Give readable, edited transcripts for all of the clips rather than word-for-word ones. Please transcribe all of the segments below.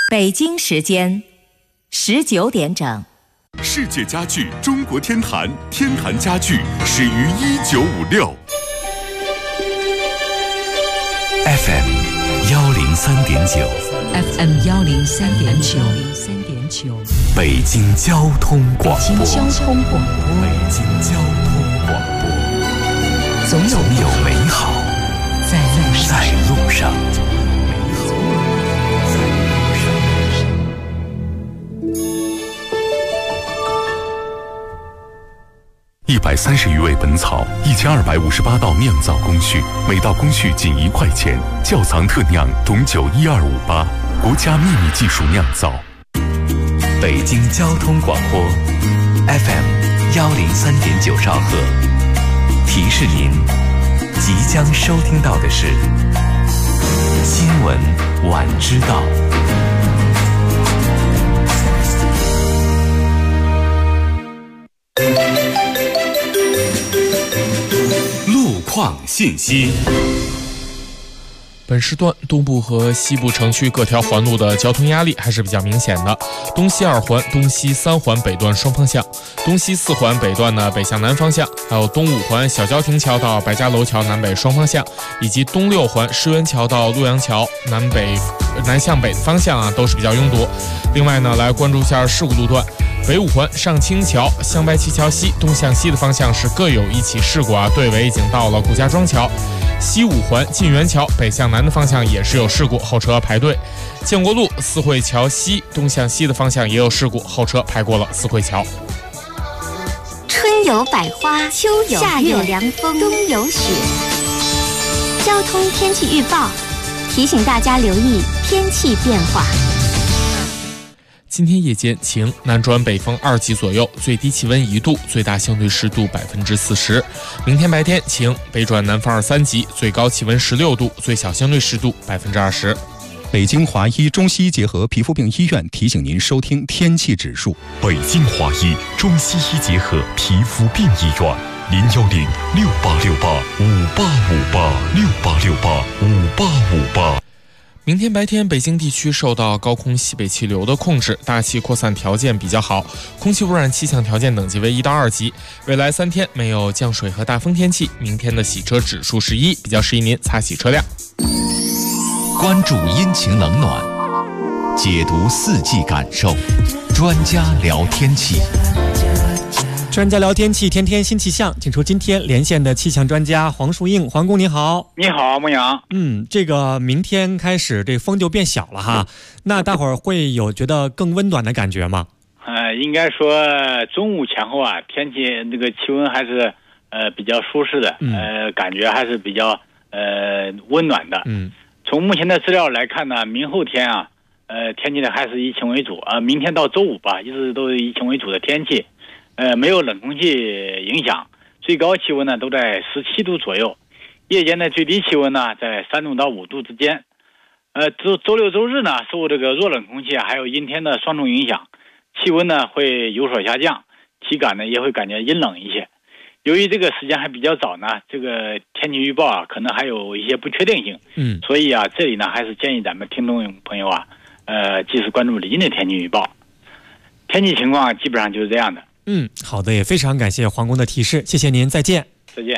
北京时间19点整。 世界家具中国天坛，天坛家具始于1956。 FM 103.9 FM 103.9 北京交通广播。 北京交通广播。 北京交通广播。总有美好在路上。130余味本草，1258道酿造工序，每道工序仅1块钱。窖藏特酿董酒12588，国家秘密技术酿造。北京交通广播 FM 103.9兆赫。提示您，即将收听到的是新闻晚知道。路况信息。 本时段东部和西部城区各条环路的交通压力还是比较明显的。东西2环、东西3环北段双方向，东西4环北段的北向南方向，还有东5环小交亭桥到白家楼桥南北双方向，以及东6环石园桥到洛阳桥南向北方向都是比较拥堵。另外呢，来关注一下事故路段。北5环上清桥向白旗桥西东向西的方向是各有1起事故队尾已经到了顾家庄桥。西5环晋源桥北向南的方向也是有事故，后车排队。建国路四惠桥西东向西的方向也有事故，后车排过了四惠桥。 春有百花，秋有夏有凉风，冬有雪。交通天气预报提醒大家留意天气变化。 今天夜间晴，南转北风2级左右，最低气温1度，最大相对湿度40%。明天白天晴，北转南风2、3级，最高气温16度，最小相对湿度20%。 北京华医中西医结合皮肤病医院提醒您收听天气指数。 北京华医中西医结合皮肤病医院，010-6868-5858，6868-5858。 明天白天，北京地区受到高空西北气流的控制，大气扩散条件比较好，空气污染气象条件等级为1到2级。未来3天没有降水和大风天气，明天的洗车指数是1，比较适宜您擦洗车辆。 关注阴晴冷暖，解读4季感受，专家聊天气。 专家聊天气，天天新气象，请出今天连线的气象专家黄树映。黄工你好。 你好，牧羊。 这个明天开始这风就变小了哈，那大伙儿会有觉得更温暖的感觉吗？ 应该说中午前后天气这个气温还是比较舒适的，感觉还是比较温暖的。从目前的资料来看呢，明后天天气呢还是以晴为主明天到周五吧，一直都是以晴为主的天气。没有冷空气影响，最高气温呢都在17度左右，夜间的最低气温呢在3度到5度之间。周六周日呢，受这个弱冷空气还有阴天的双重影响，气温呢会有所下降，体感呢也会感觉阴冷一些。由于这个时间还比较早呢，这个天气预报可能还有一些不确定性，所以这里呢还是建议咱们听众朋友及时关注临近的天气预报。天气情况基本上就是这样的。 好的，也非常感谢黄工的提示，谢谢您，再见。 再见。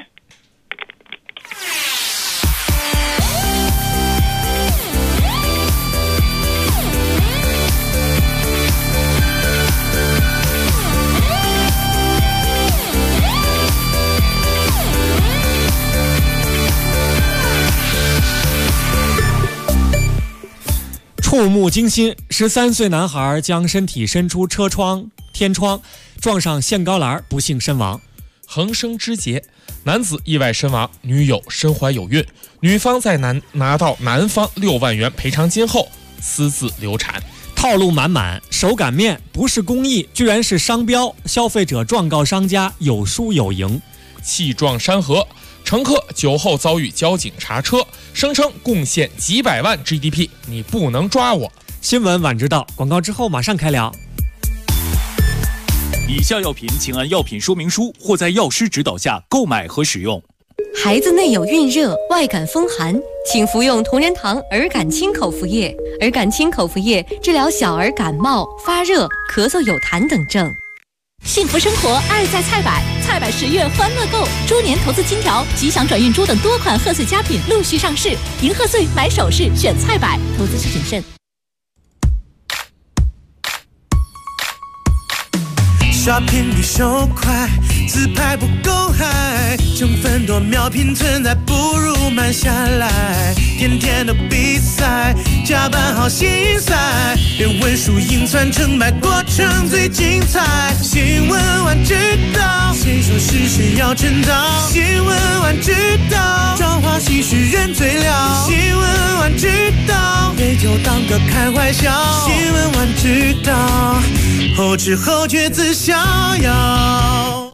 触目惊心，13岁男孩将身体伸出天窗撞上限高栏，不幸身亡。 横生枝节，男子意外身亡，女友身怀有孕，女方在拿到男方6万元赔偿金后私自流产。 套路满满，手擀面不是公益，居然是商标，消费者状告商家有输有赢。 气壮山河，乘客酒后遭遇交警查车，声称贡献几百万 GDP， 你不能抓我。 新闻晚知道，广告之后马上开聊。 以下药品请按药品说明书或在药师指导下购买和使用。 孩子内有孕热、外感风寒，请服用同仁堂儿感清口服液。儿感清口服液治疗小儿感冒、发热、咳嗽、有痰等症。 幸福生活，爱在菜百，菜百10月欢乐购，猪年投资金条、吉祥转运珠等多款贺岁佳品陆续上市。迎贺岁买首饰选菜百，投资需谨慎。 Shopping 比手快，自拍不够嗨，成分多秒拼存在，不如慢下来。天天的比赛，加班好心塞，连文书硬传成败，过程最精彩。新闻晚知道，谁说是谁要称道？新闻晚知道，朝花夕拾人最了。新闻晚知道，别就当个开怀笑。新闻晚知道，后知后觉自逍遥。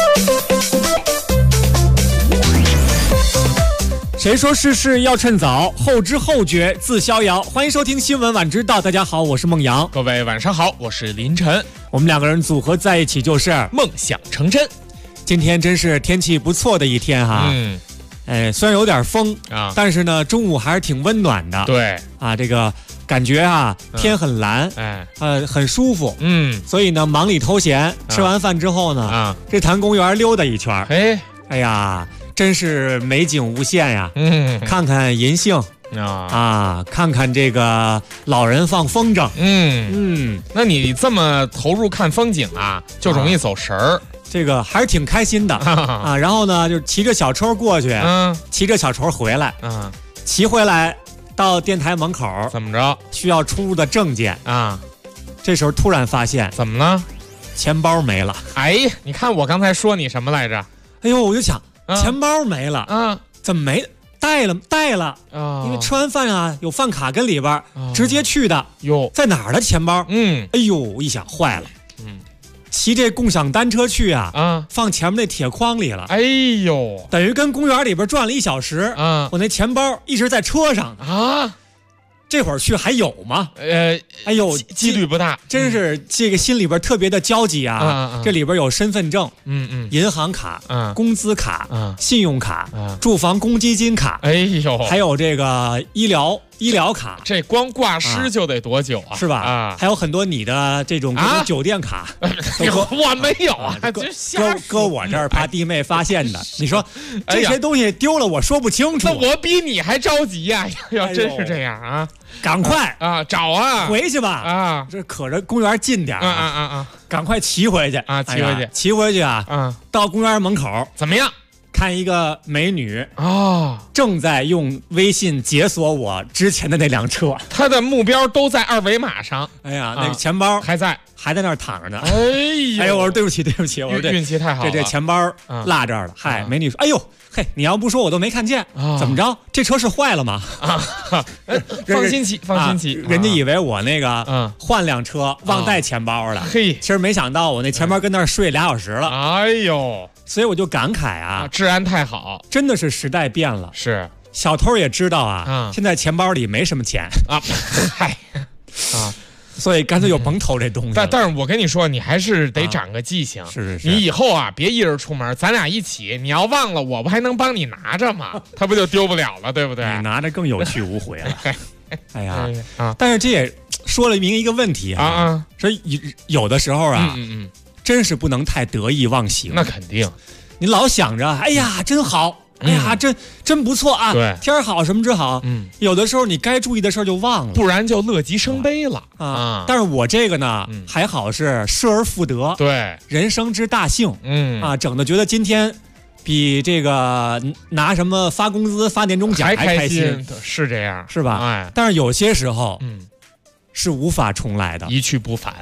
谁说世事要趁早，后知后觉自逍遥。欢迎收听新闻晚知道，大家好，我是孟阳。 各位晚上好，我是林晨。 我们两个人组合在一起就是梦想成真。 今天真是天气不错的一天哈。虽然有点风啊，但是呢中午还是挺温暖的。 对啊， 这个感觉啊天很蓝，很舒服。所以呢忙里偷闲，吃完饭之后呢，这坛公园溜达一圈。哎呀，真是美景无限呀！看看银杏看看这个老人放风筝。 那你这么投入看风景啊，就容易走神儿。 这个还是挺开心的啊。然后呢，就骑着小车过去，骑着小车回来，骑回来到电台门口， 怎么着？需要出入的证件啊。这时候突然发现， 怎么了？ 钱包没了。 哎呀，你看我刚才说你什么来着？ 哎呦，我就想。钱包没了怎么没带了因为吃完饭啊有饭卡跟里边直接去的哟， 在哪儿的钱包？哎呦，一想坏了，骑这共享单车去放前面那铁筐里了。 哎呦， 等于跟公园里边转了1小时我那钱包一直在车上啊。 这会儿去还有吗？哎呦， 几率不大， 真是这个心里边特别的焦急啊！这里边有身份证，银行卡，工资卡，信用卡，住房公积金卡， 哎呦， 还有这个医疗卡， 这光挂失就得多久啊？ 是吧？还有很多你的这种酒店卡， 我没有啊， 搁我这儿怕弟妹发现的。你说这些东西丢了，我说不清楚。 那我比你还着急呀！要真是这样啊， 赶快找啊， 回去吧这可着公园近点赶快骑回去骑回去到公园门口怎么样？ 看一个美女正在用微信解锁我之前的那辆车， 她的目标都在2维码上。 哎呀，那个钱包还在那儿躺着呢。哎呦，我说对不起，我说运气太好了， 这钱包落这儿了。嗨，美女说，哎呦嘿，你要不说我都没看见，怎么着？这车是坏了吗？ 放心骑， 人家以为我那个换辆车忘带钱包了。 嘿， 其实没想到我那钱包跟那儿睡2小时了。 哎呦， 所以我就感慨治安太好， 真的是时代变了。 是， 小偷也知道现在钱包里没什么钱嗨所以干脆就甭偷这东西。 但是我跟你说，你还是得长个记性。 是， 你以后别一人出门，咱俩一起。你要忘了，我不还能帮你拿着吗？他不就丢不了了，对不对？ 你拿着更有去无回了。哎呀但是这也说了明一个问题说有的时候真是不能太得意忘形。 那肯定， 你老想着，哎呀，真好。哎呀，真不错啊！ 对， 天好什么之好。有的时候你该注意的事儿就忘了， 不然就乐极生悲了但是我这个呢，还好是失而复得， 对， 人生之大幸。整的觉得今天比这个拿什么发工资、发年终奖还开心， 是这样， 是吧？但是有些时候，是无法重来的， 一去不返。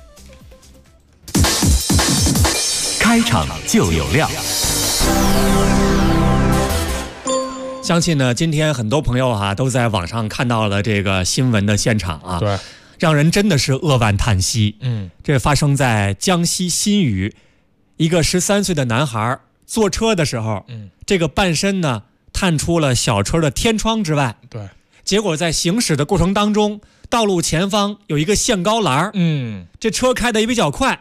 开场就有料。 相信呢，今天很多朋友都在网上看到了这个新闻的现场对， 让人真的是扼腕叹息。这发生在江西新余，一个13岁的男孩坐车的时候，这个半身呢探出了小车的天窗之外， 对， 结果在行驶的过程当中，道路前方有一个限高栏， 嗯， 这车开得也比较快，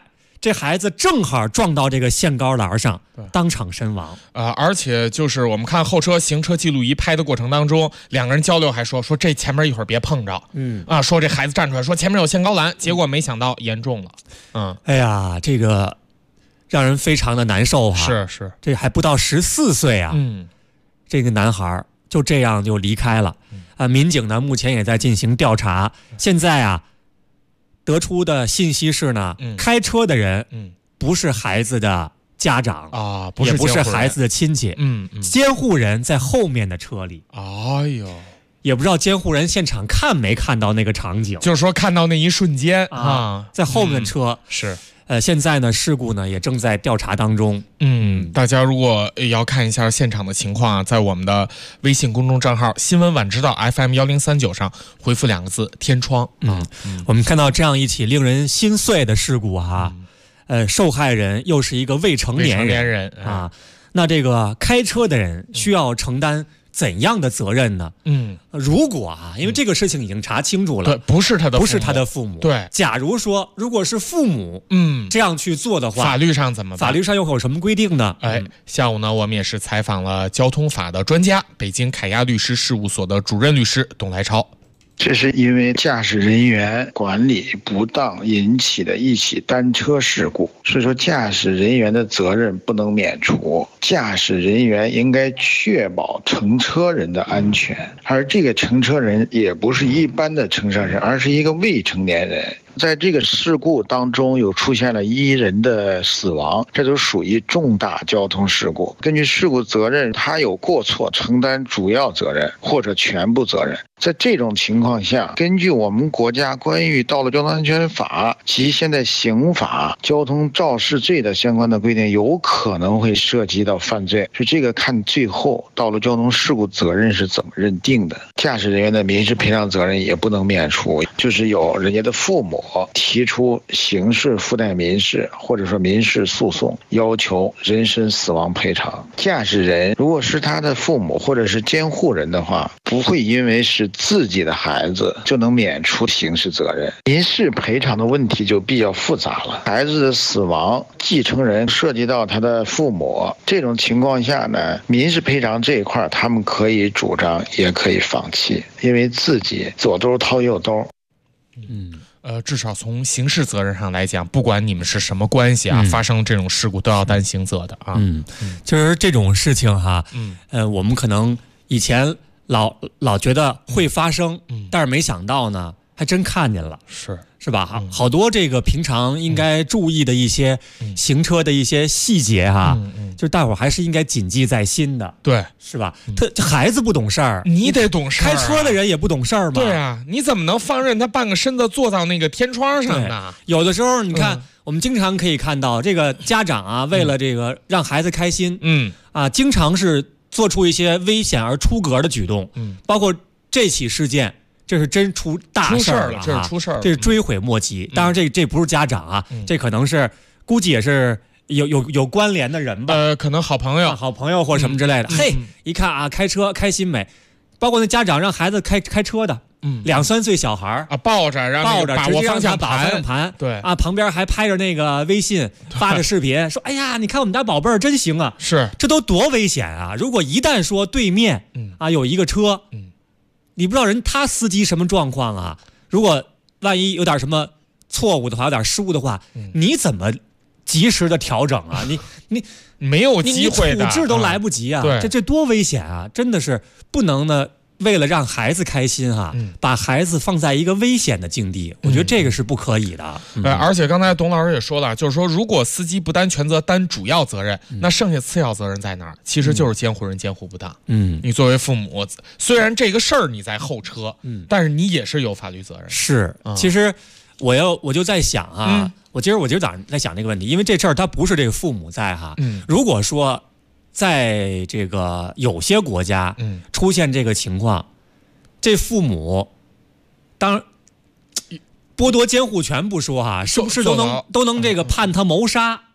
这孩子正好撞到这个限高栏上，当场身亡。 而且就是我们看后车行车记录仪拍的过程当中，两个人交流还说这前面一会儿别碰着，说这孩子站出来说前面有限高栏，结果没想到严重了。 哎呀，这个让人非常的难受哈。 是， 这还不到14岁啊，这个男孩就这样就离开了。民警呢目前也在进行调查，现在啊。得出的信息是呢，开车的人不是孩子的家长啊， 也不是孩子的亲戚，监护人在后面的车里。 哎呦， 也不知道监护人现场看没看到那个场景， 就是说看到那一瞬间在后面的车是。 现在呢，事故呢也正在调查当中。 大家如果要看一下现场的情况在我们的微信公众账号新闻晚知道 FM1039上回复2个字天窗。 我们看到这样一起令人心碎的事故受害人又是一个未成年人那这个开车的人需要承担怎样的责任呢？如果因为这个事情已经查清楚了， 对，不是他的父母， 对。 假如说如果是父母，这样去做的话， 法律上怎么办？ 法律上又有什么规定呢？ 下午呢，我们也是采访了交通法的专家，北京凯亚律师事务所的主任律师董来超。 这是因为驾驶人员管理不当引起的一起单车事故，所以说驾驶人员的责任不能免除，驾驶人员应该确保乘车人的安全，而这个乘车人也不是一般的乘车人，而是一个未成年人。在这个事故当中有出现了1人的死亡，这都属于重大交通事故。根据事故责任，他有过错承担主要责任或者全部责任。在这种情况下，根据我们国家关于道路交通安全法及现在刑法交通肇事罪的相关的规定，有可能会涉及到犯罪。所以这个看最后道路交通事故责任是怎么认定的。驾驶人员的民事赔偿责任也不能免除，就是有人家的父母提出刑事附带民事或者说民事诉讼，要求人身死亡赔偿。驾驶人如果是他的父母或者是监护人的话，不会因为是自己的孩子就能免除刑事责任。民事赔偿的问题就比较复杂了，孩子的死亡继承人涉及到他的父母，这种情况下呢，民事赔偿这一块他们可以主张也可以放弃，因为自己左兜掏右兜。 至少从刑事责任上来讲，不管你们是什么关系发生这种事故都要担刑责的就是这种事情我们可能以前老觉得会发生，但是没想到呢，还真看见了，是吧？好多这个平常应该注意的一些行车的一些细节就是大伙儿还是应该谨记在心的， 对， 是吧？孩子不懂事儿， 你得懂事儿， 开车的人也不懂事儿嘛。 对啊，你怎么能放任他半个身子坐到那个天窗上呢？ 有的时候你看，我们经常可以看到这个家长为了这个让孩子开心，经常是做出一些危险而出格的举动，包括这起事件。这是真出大事了， 这是出事儿了， 这是追悔莫及。当然，这不是家长这可能是估计也是有关联的人吧， 可能好朋友或什么之类的。一看开车开心没？包括那家长让孩子开车的，2、3岁小孩抱着直接让他把方向盘， 对旁边还拍着那个微信发着视频，说：“哎呀，你看我们家宝贝儿真行啊！” 是， 这都多危险啊！如果一旦说对面有一个车，你不知道他司机什么状况如果万一有点什么错误的话，有点失误的话，你怎么及时的调整你没有机会的， 处置都来不及这多危险真的是不能呢。为了让孩子开心把孩子放在一个危险的境地，我觉得这个是不可以的。 而且刚才董老师也说了，就是说如果司机不担全责，担主要责任，那剩下次要责任在哪儿？其实就是监护人监护不当。你作为父母，虽然这个事儿你在后车，但是你也是有法律责任。 是，其实我就在想我今儿早上在想这个问题，因为这事儿他不是这个父母在如果说。在这个有些国家出现这个情况，这父母当剥夺监护权不说是不是都能这个判他谋杀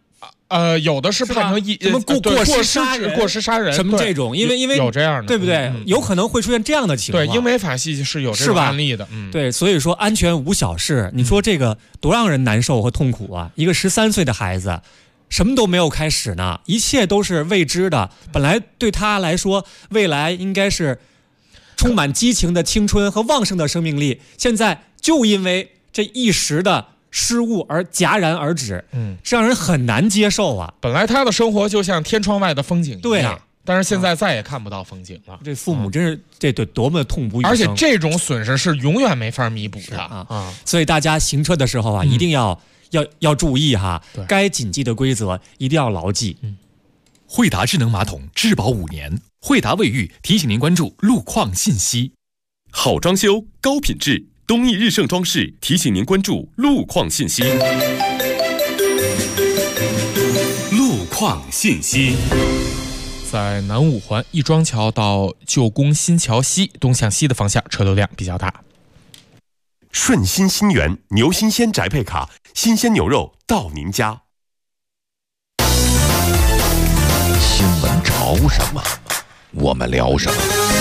有的是判成什么过失杀人什么这种，因为有这样的， 对不对？有可能会出现这样的情况。 对，英美法系是有这种案例的。 对，所以说安全无小事，你说这个多让人难受和痛苦啊！一个13岁的孩子，什么都没有开始呢，一切都是未知的。本来对他来说，未来应该是充满激情的青春和旺盛的生命力，现在就因为这一时的失误而戛然而止，这让人很难接受啊！ 本来他的生活就像天窗外的风景一样， 对啊， 但是现在再也看不到风景了。 这父母真是这多么痛不欲生， 而且这种损失是永远没法弥补的啊！所以大家行车的时候啊，一定要注意哈，该谨记的规则一定要牢记。 惠达智能马桶质保5年，惠达卫浴提醒您关注路况信息。 好装修，高品质。东义日盛装饰提醒您关注路况信息。路况信息， 在南五环亦庄桥到旧宫新桥西东向西的方向车流量比较大。 顺心新源牛新鲜宅配卡，新鲜牛肉到您家。 新闻潮什么，我们聊什么。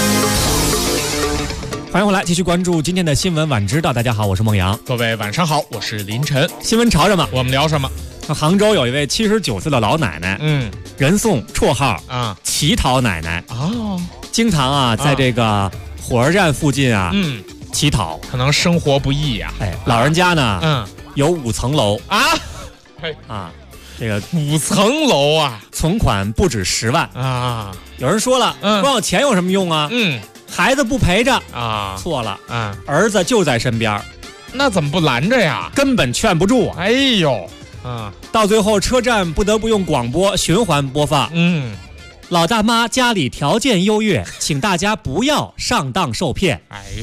欢迎回来，继续关注今天的新闻晚知道。大家好，我是孟阳。 各位晚上好，我是林晨。 新闻潮什么？ 我们聊什么？ 杭州有一位79岁的老奶奶，人送绰号乞讨奶奶经常在这个火车站附近乞讨， 可能生活不易呀。 老人家呢，有5层楼这个 5层楼啊， 存款不止10万啊。有人说了，光有钱有什么用啊？孩子不陪着错了儿子就在身边， 那怎么不拦着呀？ 根本劝不住。 哎呦， 到最后车站不得不用广播循环播放。老大妈家里条件优越，请大家不要上当受骗。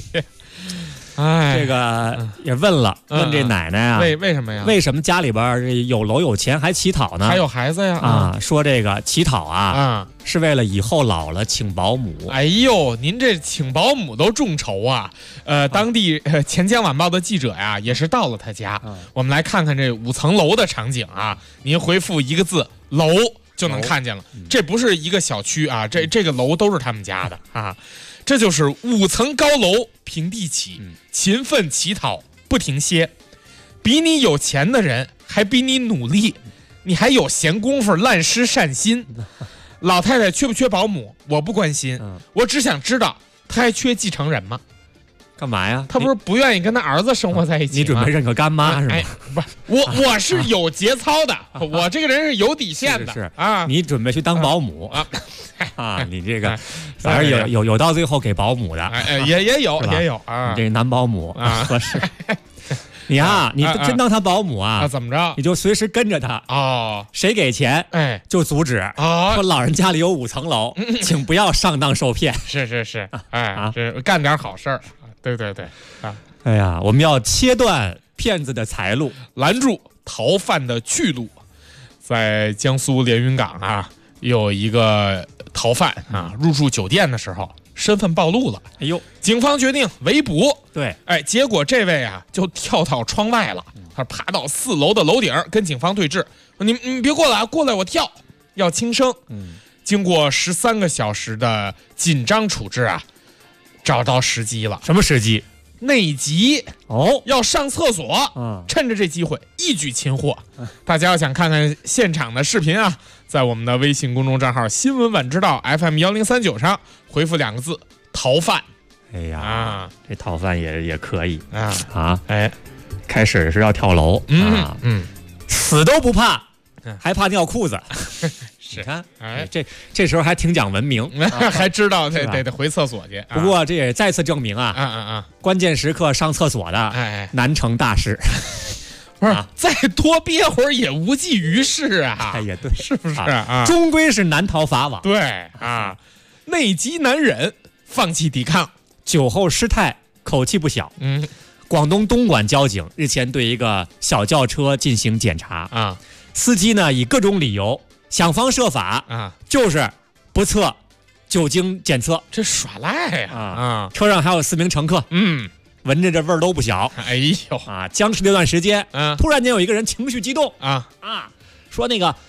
这个也问这奶奶啊， 为什么呀？ 为什么家里边有楼有钱还乞讨呢？ 还有孩子呀？ 说这个乞讨是为了以后老了请保姆。 哎呦，您这请保姆都众筹啊！当地钱江晚报的记者呀，也是到了他家。我们来看看这5层楼的场景啊。您回复一个字“楼”就能看见了。这不是一个小区啊，这个楼都是他们家的啊。这就是5层高楼平地起，勤奋乞讨不停歇。比你有钱的人还比你努力，你还有闲工夫滥施善心。老太太缺不缺保姆我不关心，我只想知道她还缺继承人吗？ 干嘛呀？ 她不是不愿意跟她儿子生活在一起吗？ 你准备认个干妈是吗？ 不是，我是有节操的，我这个人是有底线的。 是你准备去当保姆你这个反正有到最后给保姆的， 也有啊。 你这男保姆合适。你真当他保姆怎么着？ 你就随时跟着他谁给钱就阻止说老人家里有5层楼，请不要上当受骗。 是这干点好事儿。对哎呀，我们要切断骗子的财路， 拦住逃犯的去路。在江苏连云港有一个逃犯入住酒店的时候身份暴露了，警方决定围捕。 对， 结果这位就跳到窗外了，他爬到4楼的楼顶跟警方对峙。你别过来，过来我跳，要轻生。经过13个小时的紧张处置找到时机了。 什么时机？ 内急要上厕所，趁着这机会一举擒获。大家要想看看现场的视频在我们的微信公众账号新闻晚知道 FM1039上回复2个字逃犯。 哎呀这逃犯也可以开始是要跳楼死都不怕，还怕尿裤子。你看这时候还挺讲文明还知道得回厕所去。 不过这也再次证明关键时刻上厕所的难成大事。 不是再多憋会儿也无济于事也对， 是不是终归是难逃法网。 对内急难忍，放弃抵抗， 酒后失态，口气不小。广东东莞交警日前对一个小轿车进行检查司机呢以各种理由想方设法就是不测酒精检测， 这耍赖车上还有4名乘客，闻着这味儿都不小。 哎呦僵持这段时间，突然间有一个人情绪激动说那个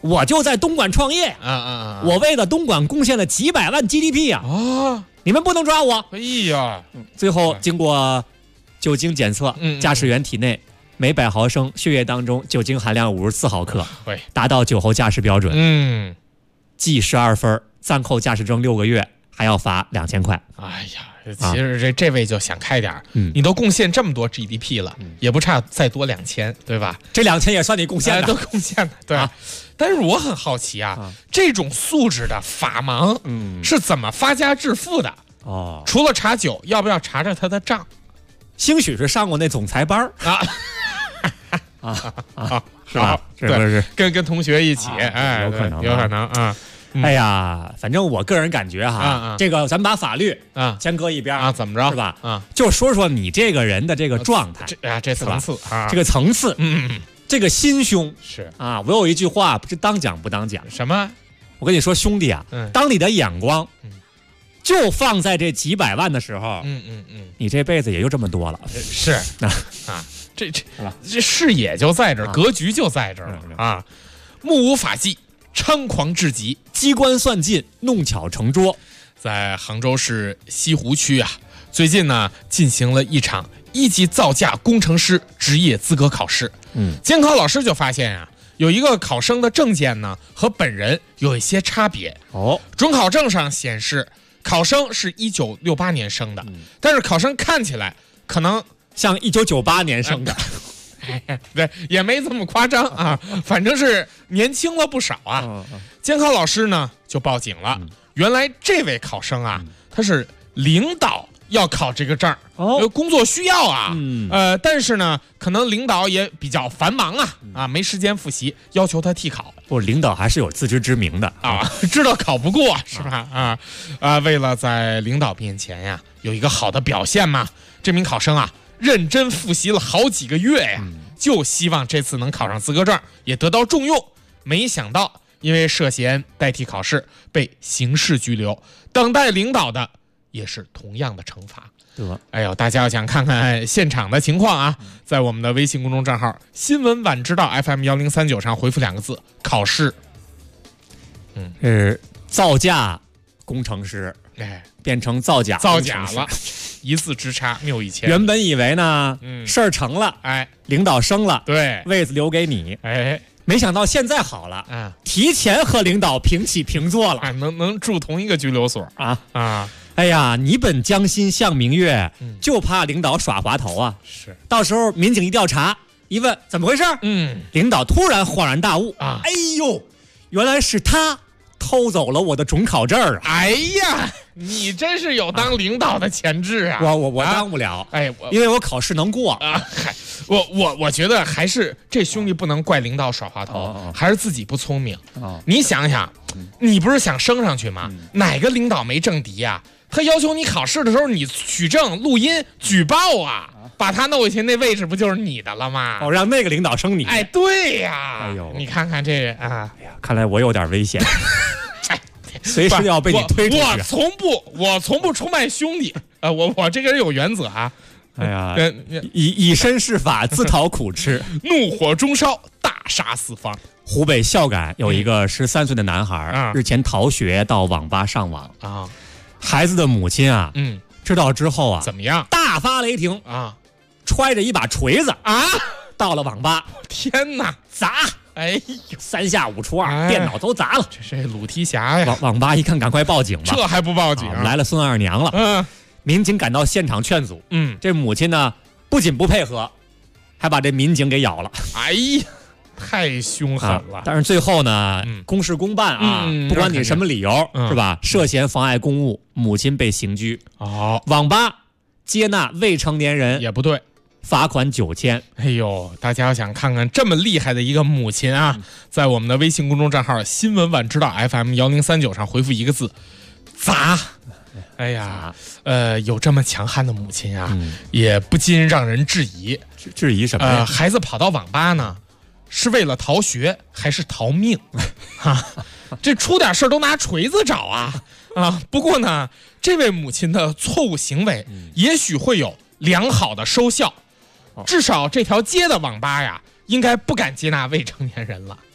我就在东莞创业我为了东莞贡献了几百万 GDP 啊！你们不能抓我！ 哎呀， 最后经过酒精检测，驾驶员体内每100毫升血液当中酒精含量54毫克，达到酒后驾驶标准。记12分，暂扣驾驶证6个月，还要罚2000块。 哎呀，其实这位就想开点你都贡献这么多 GDP 了，也不差再多2000，对吧？ 这2000也算你贡献的， 都贡献的，对。但是我很好奇这种素质的法盲，是怎么发家致富的？除了查酒，要不要查查他的账？ 兴许是上过那总裁班是吧？是不是跟同学一起？ 有可能， 有可能啊。 哎呀，反正我个人感觉这个咱们把法律先搁一边怎么着是吧？就说说你这个人的这个状态， 这层次这个层次，这个心胸是我有一句话不知当讲不当讲， 什么？ 我跟你说，兄弟当你的眼光就放在这几百万的时候，你这辈子也就这么多了。 是这视野就在这儿，格局就在这儿了目无法纪，猖狂至极， 机关算尽，弄巧成拙。 在杭州市西湖区最近呢进行了一场1级造价工程师职业资格考试。监考老师就发现有一个考生的证件呢和本人有一些差别。准考证上显示考生是1968年生的，但是考生看起来可能像1998年生的。 对，也没这么夸张反正是年轻了不少监考老师呢就报警了。原来这位考生他是领导要考这个证工作需要但是呢可能领导也比较繁忙没时间复习，要求他替考。 不，领导还是有自知之明的知道考不过是吧？为了在领导面前有一个好的表现嘛，这名考生认真复习了好几个月就希望这次能考上资格证，也得到重用。没想到因为涉嫌代替考试被刑事拘留，等待领导的也是同样的惩罚。哎呦，大家要想看看现场的情况在我们的微信公众账号新闻晚知道 FM1039 上回复2个字考试。 造价工程师变成造假了，一字之差谬一千。 原本以为呢事儿成了领导升了， 对， 位子留给你没想到现在好了提前和领导平起平坐了能住同一个拘留所哎呀，你本将心向明月就怕领导耍滑头是， 到时候民警一调查一问怎么回事领导突然恍然大悟哎呦，原来是他偷走了我的准考证哎呀，你真是有当领导的潜质我当不了因为我考试能过我觉得还是这兄弟不能怪领导耍滑头还是自己不聪明你想想你不是想升上去吗哪个领导没政敌他要求你考试的时候你取证录音举报把他弄回去，那位置不就是你的了吗？ 让那个领导升你。 对呀。你看看这人看来我有点危险，随时要被你推出去。 我从不出卖兄弟，我这个人有原则哎呀，以身试法，自讨苦吃， 怒火中烧，大杀四方。 湖北孝感有一个13岁的男孩，日前逃学到网吧上网孩子的母亲知道之后怎么样？ 大发雷霆揣着一把锤子到了网吧， 天哪， 砸！哎呦，3下5除2，电脑都砸了。 这是鲁提辖呀！ 网吧一看，赶快报警吧。 这还不报警？ 来了孙二娘了。民警赶到现场劝阻。这母亲呢，不仅不配合，还把这民警给咬了。 哎呀！太凶狠了， 但是最后呢，公事公办不管你什么理由是吧？涉嫌妨碍公务，母亲被刑拘。网吧接纳未成年人也不对， 罚款9000。 哎呦，大家要想看看这么厉害的一个母亲在我们的微信公众账号新闻晚知道 FM1039 上回复1个字砸。哎呀，有这么强悍的母亲也不禁让人质疑。 质疑什么呀？ 孩子跑到网吧呢？是为了逃学还是逃命这出点事都拿锤子找不过呢，这位母亲的错误行为也许会有良好的收效，至少这条街的网吧应该不敢接纳未成年人了。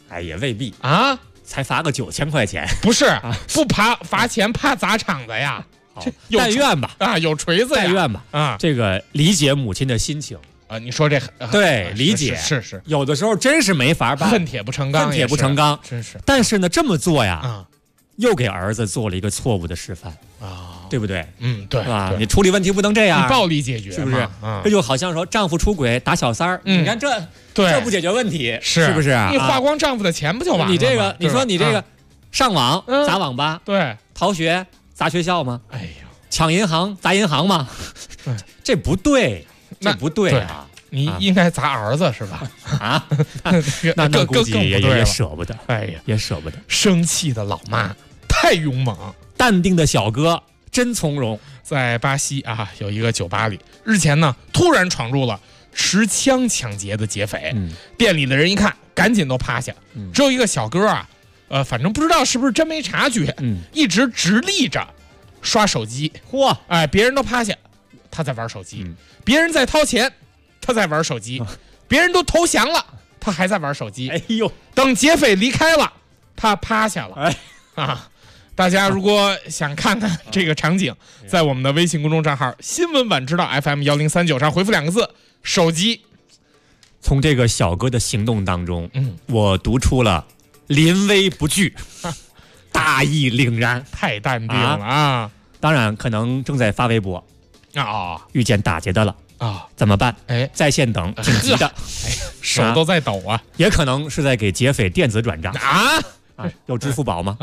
哎，也未必啊， 才罚个9000块钱， 不是不罚钱怕砸场子呀。 但愿吧啊，有锤子呀， 但愿吧啊，这个理解母亲的心情啊。你说这对理解是， 有的时候真是没法办， 恨铁不成钢，真是。 但是呢，这么做呀，又给儿子做了一个错误的示范啊，对不对？ 对， 是吧？你处理问题不能这样， 以暴力解决， 是不是？这就好像说丈夫出轨打小三儿，你看这不解决问题， 是不是？ 你花光丈夫的钱不就完了？ 你这个，你说你这个上网砸网吧， 对， 逃学砸学校吗？ 哎呦， 抢银行砸银行吗？这不对，这不对啊！ 你应该砸儿子是吧？ 啊，那估计也舍不得， 哎呀， 也舍不得。 生气的老妈太勇猛， 淡定的小哥真从容。 在巴西啊，有一个酒吧里，日前呢突然闯入了持枪抢劫的劫匪，店里的人一看，赶紧都趴下，只有一个小哥啊，反正不知道是不是真没察觉，一直直立着刷手机。 嚯， 哎，别人都趴下，他在玩手机；别人在掏钱，他在玩手机；别人都投降了，他还在玩手机。 哎呦， 等劫匪离开了，他趴下了。哎啊！大家如果想看看这个场景，在我们的微信公众账号新闻晚知道 FM1039上回复2个字手机。 从这个小哥的行动当中，我读出了临危不惧，大义凛然， 太淡定了啊！ 当然可能正在发微博啊， 遇见打劫的了啊，怎么办？ 哎， 在线等紧急的， 哎，手都在抖啊！ 也可能是在给劫匪电子转账啊。 有支付宝吗？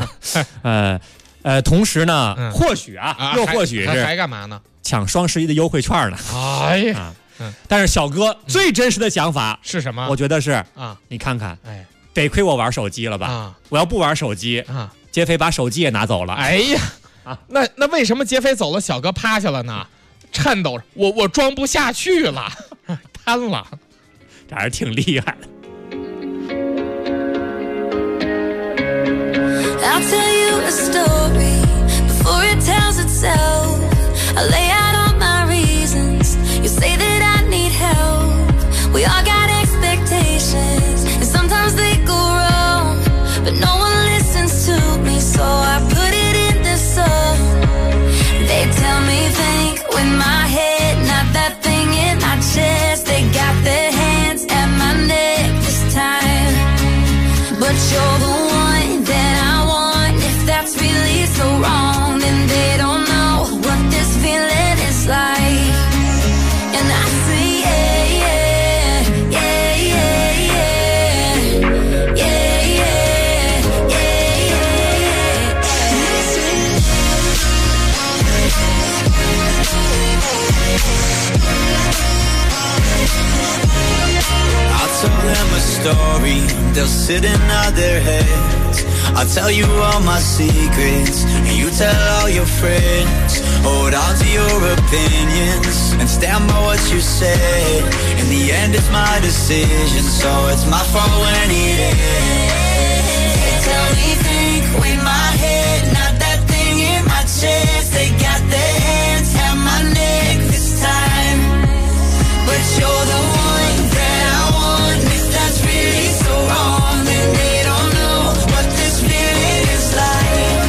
同时呢，或许又或许是还干嘛呢？ 抢双11的优惠券呢？ 哎呀， 但是小哥最真实的想法是什么？ 我觉得是你看看， 哎， 得亏我玩手机了吧？我要不玩手机劫匪把手机也拿走了。 哎呀，那为什么劫匪走了，小哥趴下了呢？颤抖着，我装不下去了，瘫了， 这还是挺厉害的。 I'll tell you a story before it tells itself. I lay out all my reasons. You say that I need help. We all got expectations, and sometimes they go wrong, but no one listens to me, so I put it in the song. They tell me think with my head, not that thing in my chest. They got their hands at my neck this time, but you're the one that I want. If that's really so wrong, then they don't know what this feeling is like. And I say yeah, yeah, yeah, yeah, yeah, yeah, yeah, yeah, yeah. I'll tell them a story, they'll sit and nod their heads. I'll tell you all my secrets, and you tell all your friends. Hold on to your opinions, and stand by what you said. In the end it's my decision, so it's my fault when it ends. They tell me think with my head, not that thing in my chest. They got their hands at my neck this time, but you're the one that I want. If that's really so wrong, then they don't know what this feeling is like.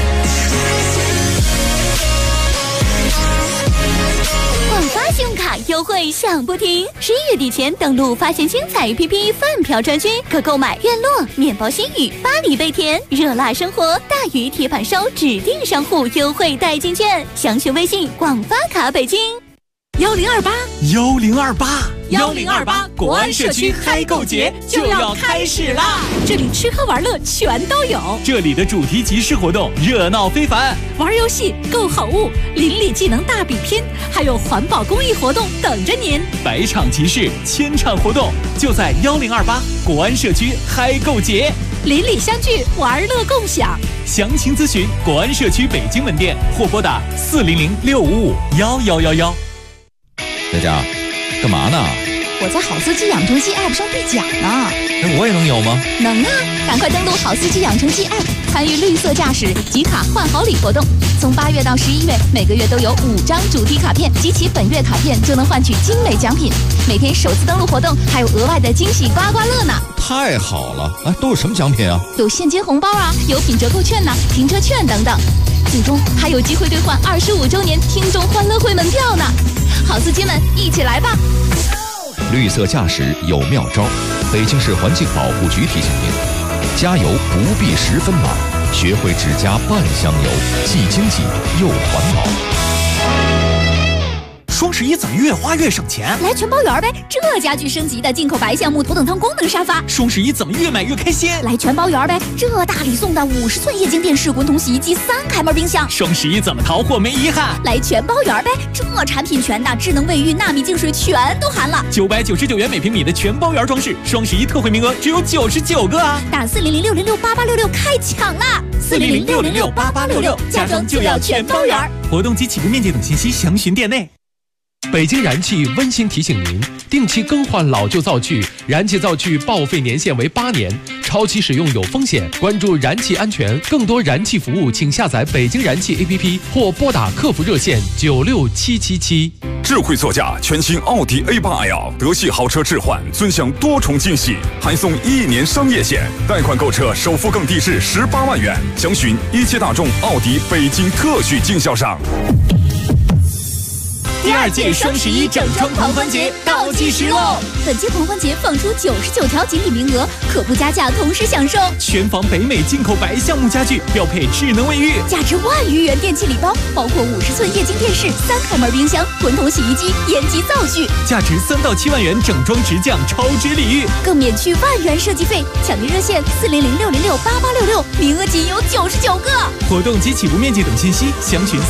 广发信用卡优惠响不停，11月底前登录发现精彩 APP 饭票专区，可购买院落、面包新语、巴黎贝甜、热辣生活、大鱼铁板烧指定商户优惠代金券，详询微信广发卡北京。 1028国安社区嗨购节就要开始啦！ 这里吃喝玩乐全都有， 这里的主题集市活动热闹非凡， 玩游戏、购好物、邻里技能大比拼，还有环保公益活动等着您。 100场集市，1000场活动，就在1028国安社区嗨购节， 邻里相聚，玩乐共享。 详情咨询国安社区北京门店或拨打400-655-1111。 在家干嘛呢？ 我在好司机养成记 App 上兑奖呢。 我也能有吗？ 能啊！赶快登录好司机养成记 App， 参与绿色驾驶集卡换好礼活动。从8月到11月，每个月都有5张主题卡片，集齐本月卡片就能换取精美奖品。每天首次登录活动还有额外的惊喜刮刮乐呢！ 太好了！哎，都有什么奖品啊？ 有现金红包啊，有品折扣券呐、停车券等等。最终还有机会兑换25周年听众欢乐会门票呢！好司机们，一起来吧！ 绿色驾驶有妙招，北京市环境保护局提醒您：加油不必10分满，学会只加半箱油，既经济又环保。 双11怎么越花越省钱？ 来全包圆呗！这家具升级的进口白橡木头等舱功能沙发。 双11怎么越买越开心？ 来全包圆呗！这大礼送的50寸液晶电视、滚筒洗衣机、3开门冰箱。 双11怎么淘货没遗憾？ 来全包圆呗！这产品全的，智能卫浴、纳米净水全都含了。 999元每平米的全包圆装饰，双11特惠名额只有99个啊！ 打400-606-8866开抢啦！400-606-8866，家装就要全包圆。 活动及起步面积等信息详询店内。 北京燃气温馨提醒您，定期更换老旧灶具，燃气灶具报废年限为8年，超期使用有风险。关注燃气安全，更多燃气服务，请下载北京燃气 APP 或拨打客服热线96777。 智慧座驾全新奥迪 A8L 德系豪车置换，尊享多重惊喜，还送1年商业险，贷款购车首付更低至18万元。详询一汽大众奥迪北京特许经销商。 第2届双11整装狂欢节倒计时喽！ 本届狂欢节放出99条锦鲤名额，可不加价同时享受全房北美进口白橡木家具，标配智能卫浴， 价值1万余元电器礼包，包括50寸液晶电视、3开门冰箱、滚筒洗衣机、烟机灶具， 价值3到7万元整装直降超值礼遇， 更免去1万元设计费。抢订热线400-606-8866，名额仅有99个。 活动及起步面积等信息详询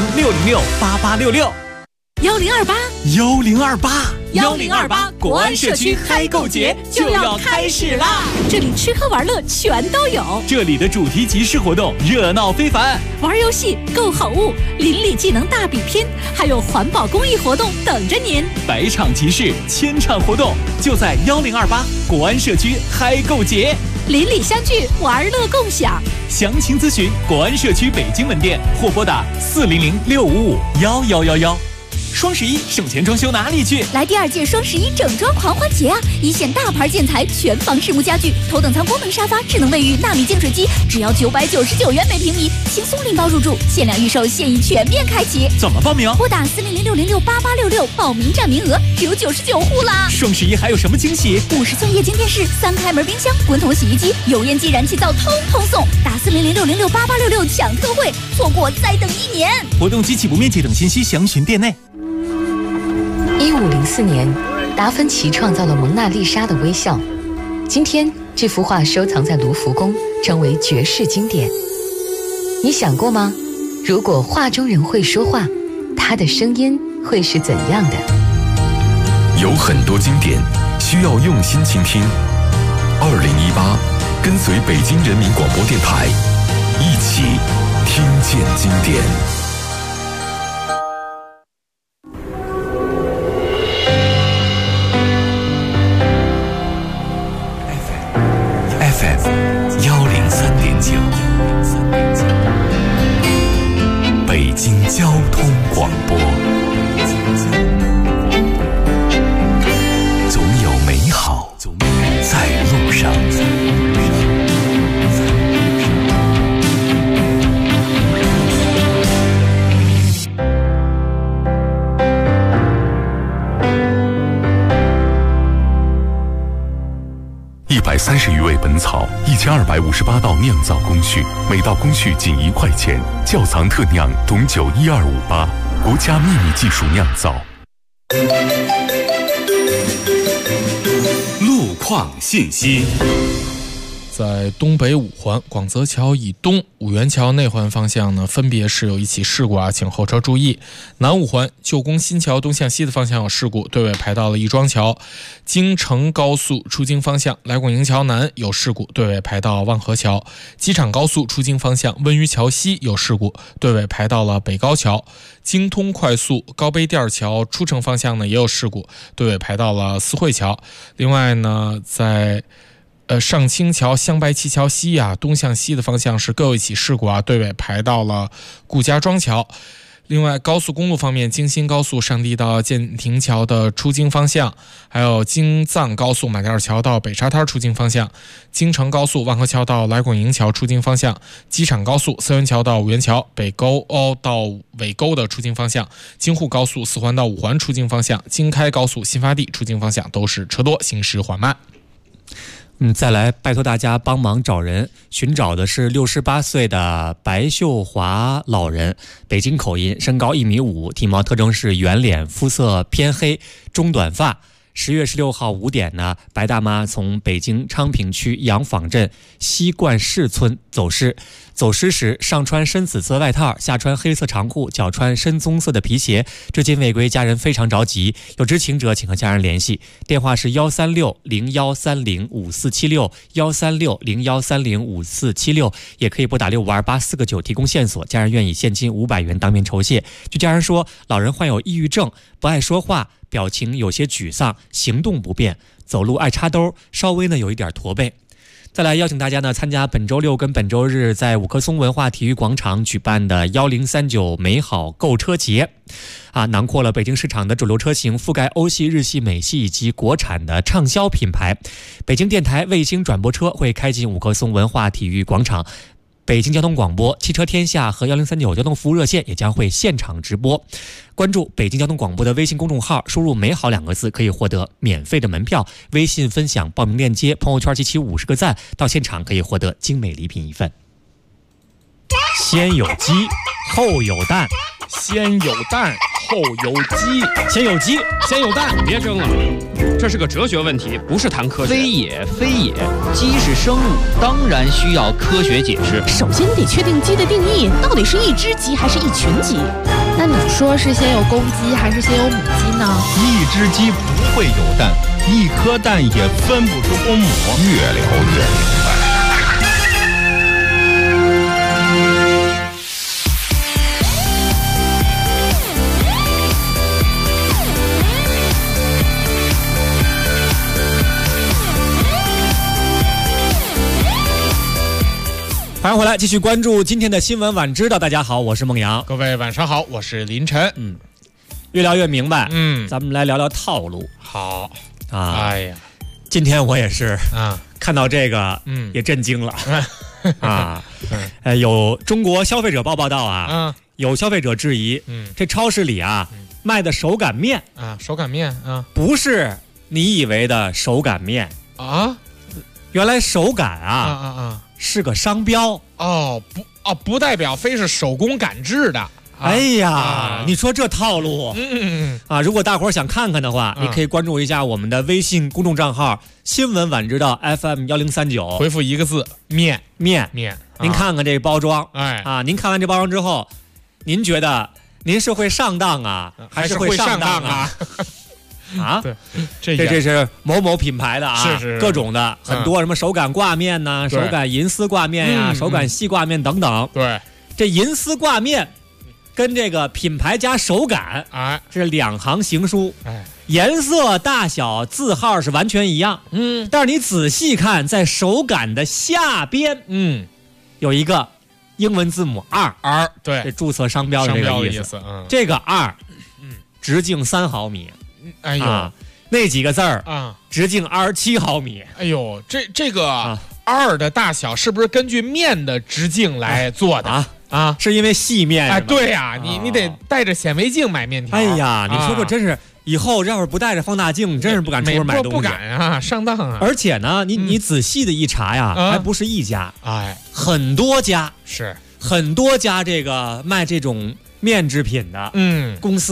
400-606-8866。1028国安社区嗨购节就要开始啦！ 这里吃喝玩乐全都有， 这里的主题集市活动热闹非凡， 玩游戏、购好物、邻里技能大比拼，还有环保公益活动等着您。 百场集市，千场活动，就在1028国安社区嗨购节， 邻里相聚，玩乐共享。 详情咨询国安社区北京门店或拨打400-655-1111。双11省钱装修哪里去？ 来第2届双11整装狂欢节啊！一线大牌建材、全房实木家具、头等舱功能沙发、智能卫浴、纳米净水机，只要999元每平米，轻松拎包入住，限量预售，现已全面开启。 怎么报名？ 拨打400-606-8866，报名占名额只有99户啦！ 双11还有什么惊喜 ？50寸液晶电视、3开门冰箱、滚筒洗衣机、油烟机、燃气灶通通送！打400-606-8866抢特惠，错过再等1年。 活动及起步面积等信息详询店内。 1504年，达芬奇创造了蒙娜丽莎的微笑。今天，这幅画收藏在卢浮宫，成为绝世经典。你想过吗？如果画中人会说话，他的声音会是怎样的？ 有很多经典需要用心倾听。2018，跟随北京人民广播电台，一起听见经典。 103.9，北京交通广播，总有美好在路上。 130余味本草，1258道酿造工序，每道工序仅1块钱。窖藏特酿董酒12588，国家秘密技术酿造。 路况信息。 在东北五环广泽桥以东、五元桥内环方向呢，分别是有一起事故啊，请后车注意。南五环旧宫新桥东向西的方向有事故，队尾排到了亦庄桥。京承高速出京方向来广营桥南有事故，队尾排到望河桥。机场高速出京方向温榆桥西有事故，队尾排到了北高桥。京通快速高碑店桥出城方向呢也有事故，队尾排到了四惠桥。另外呢，在上清桥香白旗桥西啊，东向西的方向是各有一起事故啊，队尾排到了顾家庄桥。另外高速公路方面，京新高速上地到建亭桥的出京方向，还有京藏高速马甸桥到北沙滩出京方向，京承高速万和桥到来广营桥出京方向，机场高速四元桥到五元桥北沟到尾沟的出京方向，京沪高速四环到五环出京方向，京开高速新发地出京方向都是车多，行驶缓慢。 再来拜托大家帮忙找人，寻找的是68岁的白秀华老人，北京口音，身高1.5米，体貌特征是圆脸，肤色偏黑，中短发。10月16号5点呢，白大妈从北京昌平区洋坊镇西冠市村走失。走失时上穿深紫色外套，下穿黑色长裤，脚穿深棕色的皮鞋。至今未归，家人非常着急，有知情者请和家人联系，电话是13601305476，13601305476，也可以拨打652849提供线索，家人愿以现金500元当面酬谢。据家人说，老人患有抑郁症，不爱说话，表情有些沮丧，行动不便，走路爱插兜，稍微呢有一点驼背。再来邀请大家呢参加本周六跟本周日在五棵松文化体育广场举办的1039美好购车节囊括了北京市场的主流车型，覆盖欧系、日系、美系以及国产的畅销品牌。北京电台卫星转播车会开进五棵松文化体育广场，北京交通广播、汽车天下和1039交通服务热线也将会现场直播。关注北京交通广播的微信公众号，输入美好2个字可以获得免费的门票，微信分享报名链接，朋友圈集齐50个赞，到现场可以获得精美礼品1份。先有鸡后有蛋， 先有蛋后有鸡， 先有鸡先有蛋， 别争了，这是个哲学问题，不是谈科学。 非也非也，鸡是生物，当然需要科学解释。 首先得确定鸡的定义，到底是一只鸡还是一群鸡？ 那你说是先有公鸡还是先有母鸡呢？ 一只鸡不会有蛋，一颗蛋也分不出公母。 越聊越明白。 欢迎回来，继续关注今天的新闻晚知道。大家好，我是孟阳。 各位晚上好，我是林晨。 越聊越明白。咱们来聊聊套路。 好啊， 哎呀， 今天我也是看到这个，也震惊了有中国消费者报道有消费者质疑，这超市里卖的手擀面手擀面不是你以为的手擀面原来手擀是个商标不代表非是手工擀制的。 哎呀，你说这套路如果大伙儿想看看的话，你可以关注一下我们的微信公众账号新闻晚知道 FM1039， 回复1个字面。 您看看这个包装，您看完这包装之后，您觉得您是会上当还是会上当对， 这是某某品牌的是各种的很多，什么手擀挂面手擀银丝挂面手擀细挂面等等。 对， 这银丝挂面跟这个品牌加手擀是2行行书，颜色大小字号是完全一样，但是你仔细看，在手擀的下边有一个英文字母 R， 对， 这注册商标的这个意思。这个 R 直径3毫米， 哎呦， 那几个字儿直径27毫米。 哎呦，这个2的大小是不是根据面的直径来做的是因为细面对呀，你得带着显微镜买面条。 哎呀，你说这真是以后要是不带着放大镜，真是不敢出门买东西， 不敢上当而且呢，你仔细的一查呀，还不是一家，很多家， 是很多家这个卖这种面制品的公司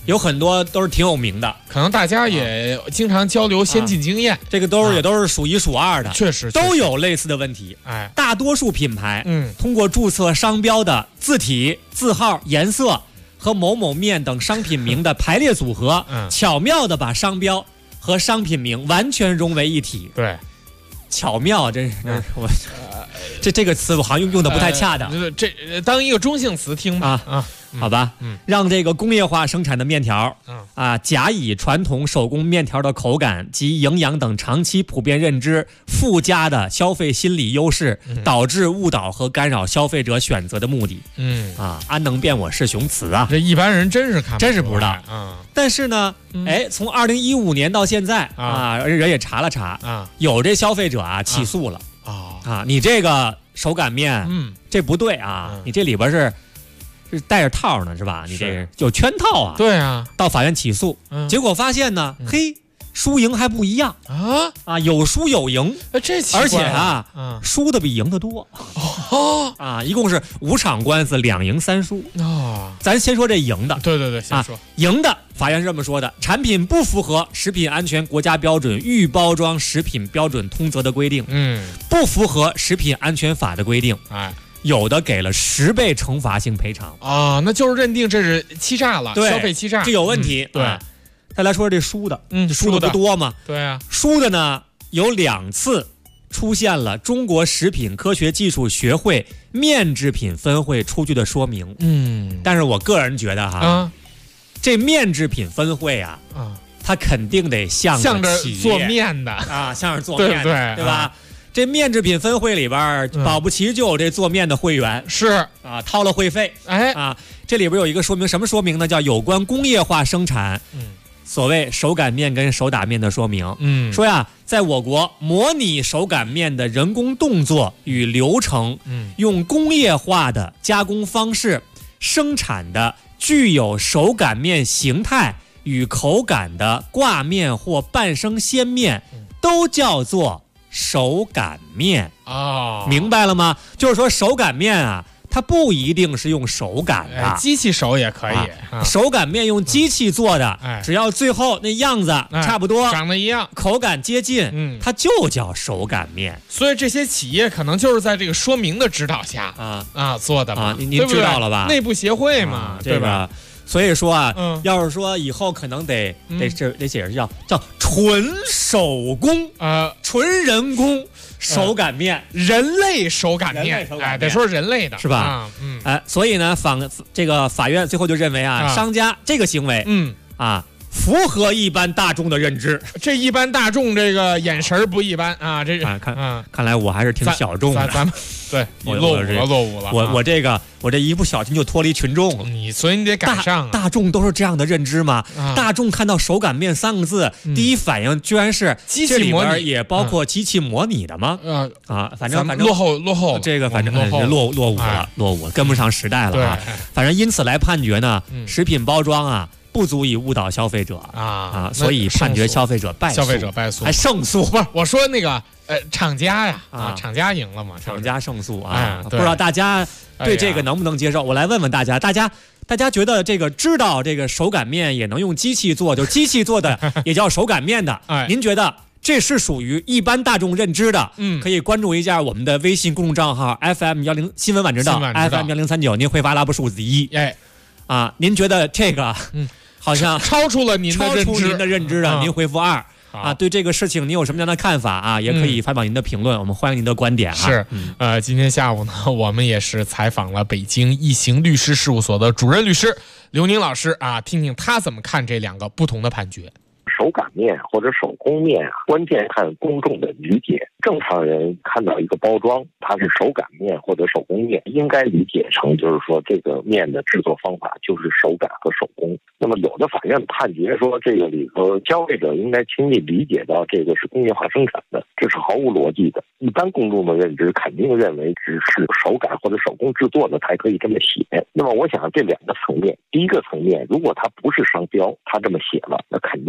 有很多都是挺有名的， 可能大家也经常交流先进经验， 这个也都是数一数二的， 确实都有类似的问题。大多数品牌通过注册商标的字体、字号、颜色和某某面等商品名的排列组合，巧妙的把商标和商品名完全融为一体。 对， 巧妙，真是我这个词我好像用的不太恰当， 这当一个中性词听吧。 好吧，让这个工业化生产的面条，假以传统手工面条的口感及营养等长期普遍认知附加的消费心理优势，导致误导和干扰消费者选择的目的。安能辨我是雄雌啊？ 这一般人真是不知道。但是呢，从2015年到现在人也查了查，有这消费者起诉了你这个手擀面，这不对啊，你这里边是带着套呢，是吧？你这有圈套啊？ 对啊， 到法院起诉，结果发现呢，输赢还不一样有输有赢，而且输的比赢的多一共是5场官司，2赢3输咱先说这赢的， 对，先说赢的，法院是这么说的：产品不符合食品安全国家标准预包装食品标准通则的规定，不符合食品安全法的规定，有的给了10倍惩罚性赔偿那就是认定这是欺诈了，消费欺诈， 这有问题。对，再来说这输的，输的不多吗？ 对啊， 输的呢有2次出现了中国食品科学技术学会面制品分会出具的说明。但是我个人觉得这面制品分会它肯定得向着做面的向着做面的，对吧？这面制品分会里边保不齐就有这做面的会员， 是掏了会费，这里边有一个说明，什么说明呢？叫有关工业化生产，所谓手擀面跟手打面的说明，说呀，在我国模拟手擀面的人工动作与流程，用工业化的加工方式生产的具有手擀面形态与口感的挂面或半生鲜面，都叫做手擀面明白了吗？就是说手擀面它不一定是用手擀的， 机器手也可以。 手擀面用机器做的，只要最后那样子差不多， 长得一样， 口感接近，它就叫手擀面。 所以这些企业可能就是在这个说明的指导下做的嘛。 您知道了吧？ 内部协会嘛，对吧？ 所以说要是说以后可能得写着叫纯手工纯人工手擀面， 人类手擀面，得说人类的， 是吧？所以呢，这个法院最后就认为商家这个行为，符合一般大众的认知。 这一般大众这个眼神不一般这看来我还是挺小众的。 咱们对你落伍了。 我这一不小心就脱离群众了。 所以你得赶上。 大众都是这样的认知吗？大众看到手擀面3个字，第一反应居然是机器模拟， 也包括机器模拟的吗？反正落后， 这个反正落伍了，跟不上时代了反正因此来判决呢，食品包装不足以误导消费者所以判决消费者败诉，还胜诉。 不是我说那个厂家呀厂家赢了嘛， 厂家胜诉不知道大家对这个能不能接受？我来问问大家觉得这个知道这个手擀面也能用机器做，就机器做的也叫手擀面的您觉得这是属于一般大众认知的？可以关注一下我们的微信公众账号 FM10新闻晚知道 FM1039，您回发拉布数字1您觉得这个好像超出了您的认知您回复2对这个事情您有什么样的看法也可以发表您的评论，我们欢迎您的观点是今天下午呢，我们也是采访了北京易行律师事务所的主任律师刘宁老师听听他怎么看这2个不同的判决。 手擀面或者手工面关键看公众的理解。正常人看到一个包装，它是手擀面或者手工面，应该理解成就是说这个面的制作方法就是手擀和手工。那么有的法院判决说这个里头消费者应该轻易理解到这个是工业化生产的，这是毫无逻辑的。一般公众的认知肯定认为只是手擀或者手工制作的才可以这么写。那么我想这2个层面，第一个层面，如果它不是商标，它这么写了，那肯定就如果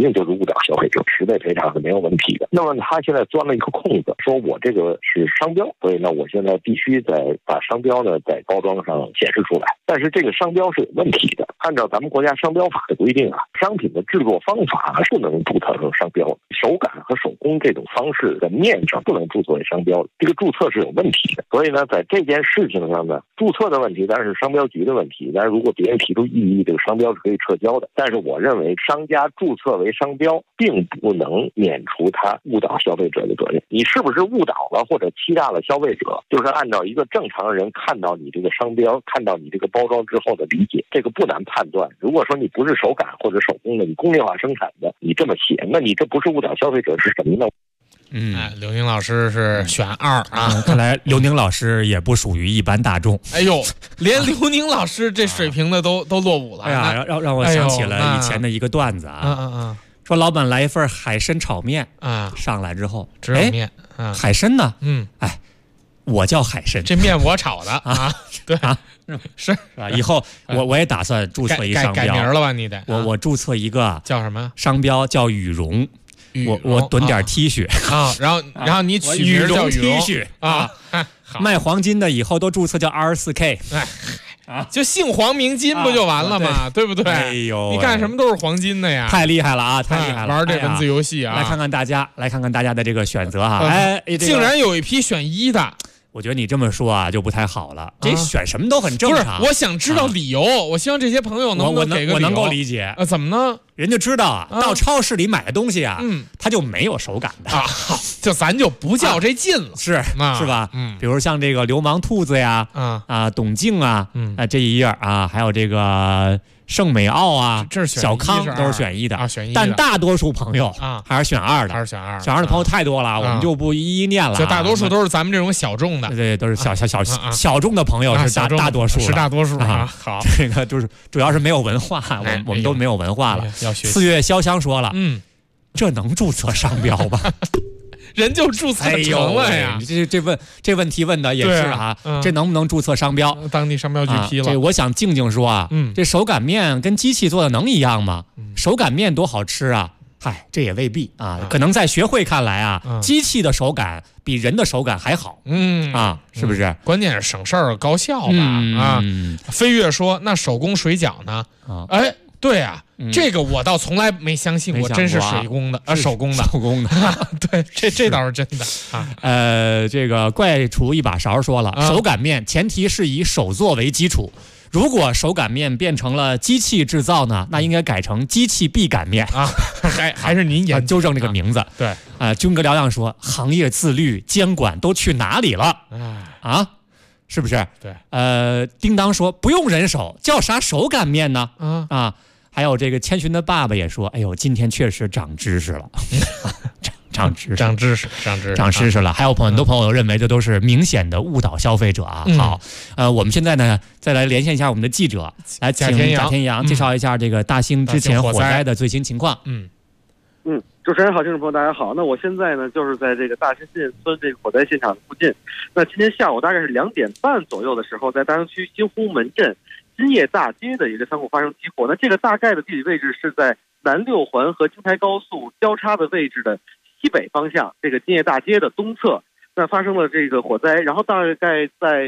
误导消费者，10倍赔偿是没有问题的。那么他现在钻了一个空子，说我这个是商标，所以呢，我现在必须把商标呢在包装上显示出来。但是这个商标是有问题的，按照咱们国家商标法的规定啊，商品的制作方法不能注册成商标，手感和手工这种方式的面上不能注册为商标，这个注册是有问题的。所以呢，在这件事情上呢，注册的问题当然是商标局的问题，但是如果别人提出异议，这个商标是可以撤销的。但是我认为商家注册为商标并不能免除他误导消费者的责任。你是不是误导了或者欺诈了消费者，就是按照一个正常人看到你这个商标，看到你这个包装之后的理解，这个不难判断。如果说你不是手感或者手工的，你工业化生产的，你这么写，那你这不是误导消费者是什么呢？ 刘宁老师是选2啊， 看来刘宁老师也不属于一般大众。 哎呦，连刘宁老师这水平的都落伍了。 哎呀，让我想起了以前的一个段子啊，说老板来一份海参炒面啊，上来之后只有面， 海参呢？我叫海参， 这面我炒的啊，对啊，是吧？以后我也打算注册一商标， 改名了吧？你得我注册一个叫什么商标？叫羽绒。我囤点 T 恤啊，然后你取名叫羽绒 T 恤啊，卖黄金的以后都注册叫 24K， 就姓黄名金不就完了吗？对不对？ 哎呦， 你干什么都是黄金的呀， 太厉害了啊，太厉害了！ 玩这文字游戏啊， 来看看大家的这个选择哈， 竟然有一批选1的。 我觉得你这么说啊就不太好了，这选什么都很正常。 不是，我想知道理由，我希望这些朋友能够给个理由。 我能够理解怎么呢？ 人就知道啊，到超市里买的东西啊，它就没有手感的啊，就咱就不较这劲了， 是吧？比如像这个流氓兔子呀，董静啊，这一页啊，还有这个圣美奥啊，小康都是选1的，但大多数朋友还是选2的，选2的朋友太多了，我们就不一一念了。 就大多数都是咱们这种小众的， 对，都是小众的朋友是大多数， 是大多数啊。好， 这个就是主要是没有文化，我们都没有文化了。4月潇湘说了，这能注册商标吗？ 人就注册成了呀！ 这问题问的也是啊，这能不能注册商标？ 当地商标局批了。 我想静静说啊，这手擀面跟机器做的能一样吗？手擀面多好吃啊！嗨，这也未必啊，可能在学会看来啊，机器的手感比人的手感还好。是不是？ 关键是省事儿高效吧？飞跃说，那手工水饺呢？对啊，这个我倒从来没相信，我真是手工的。对，这倒是真的啊。 这个怪厨一把勺说了，手擀面前提是以手做为基础，如果手擀面变成了机器制造呢，那应该改成机器必擀面啊。 还是您纠正这个名字。 对， 军哥疗养说，行业自律监管都去哪里了？是不是？ 对。 叮当说，不用人手，叫啥手擀面呢？还有这个千寻的爸爸也说，哎呦，今天确实长知识了，长知识了。还有很多朋友认为这都是明显的误导消费者啊。好，我们现在呢再来连线一下我们的记者，来请贾天阳介绍一下这个大兴之前火灾的最新情况。 主持人好，听众朋友大家好。那我现在呢就是在这个大兴新村这个火灾现场附近。那今天下午大概是2点半左右的时候，在大兴区新湖门镇金业大街的一个仓库发生起火。那这个大概的地理位置是在南6环和京台高速交叉的位置的西北方向，这个金业大街的东侧，那发生了这个火灾。然后大概在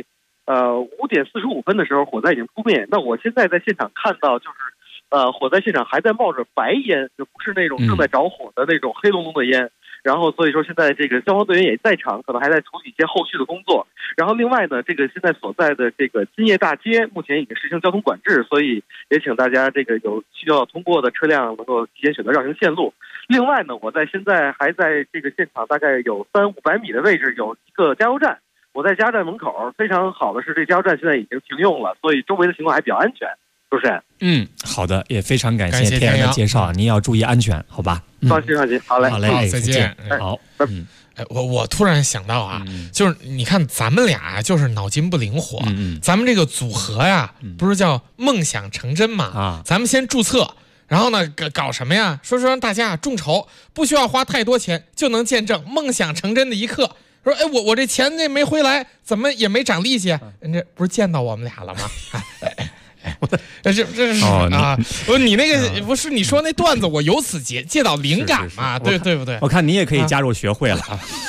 5点45分的时候，火灾已经扑灭。那我现在在现场看到，就是火灾现场还在冒着白烟，就不是那种正在着火的那种黑隆隆的烟。然后所以说现在这个消防队员也在场，可能还在处理一些后续的工作。然后另外呢，这个现在所在的这个金业大街目前已经实行交通管制，所以也请大家这个有需要通过的车辆能够提前选择绕行线路。另外呢，我现在还在这个现场大概有300-500米的位置有一个加油站，我在加油站门口。非常好的是，这加油站现在已经停用了，所以周围的情况还比较安全。主持人， 好的，也非常感谢天阳的介绍，您要注意安全，好吧？ 放心，好嘞， 再见。 好， 我突然想到啊，就是你看咱们俩就是脑筋不灵活，咱们这个组合呀，不是叫梦想成真嘛？咱们先注册，然后呢搞什么呀？说让大家众筹，不需要花太多钱就能见证梦想成真的一刻。说我这钱那没回来，怎么也没长利息？人家不是见到我们俩了吗？ 这是啊，你那个不是你说那段子，我由此借到灵感嘛，对不对？ 我看你也可以加入学会了。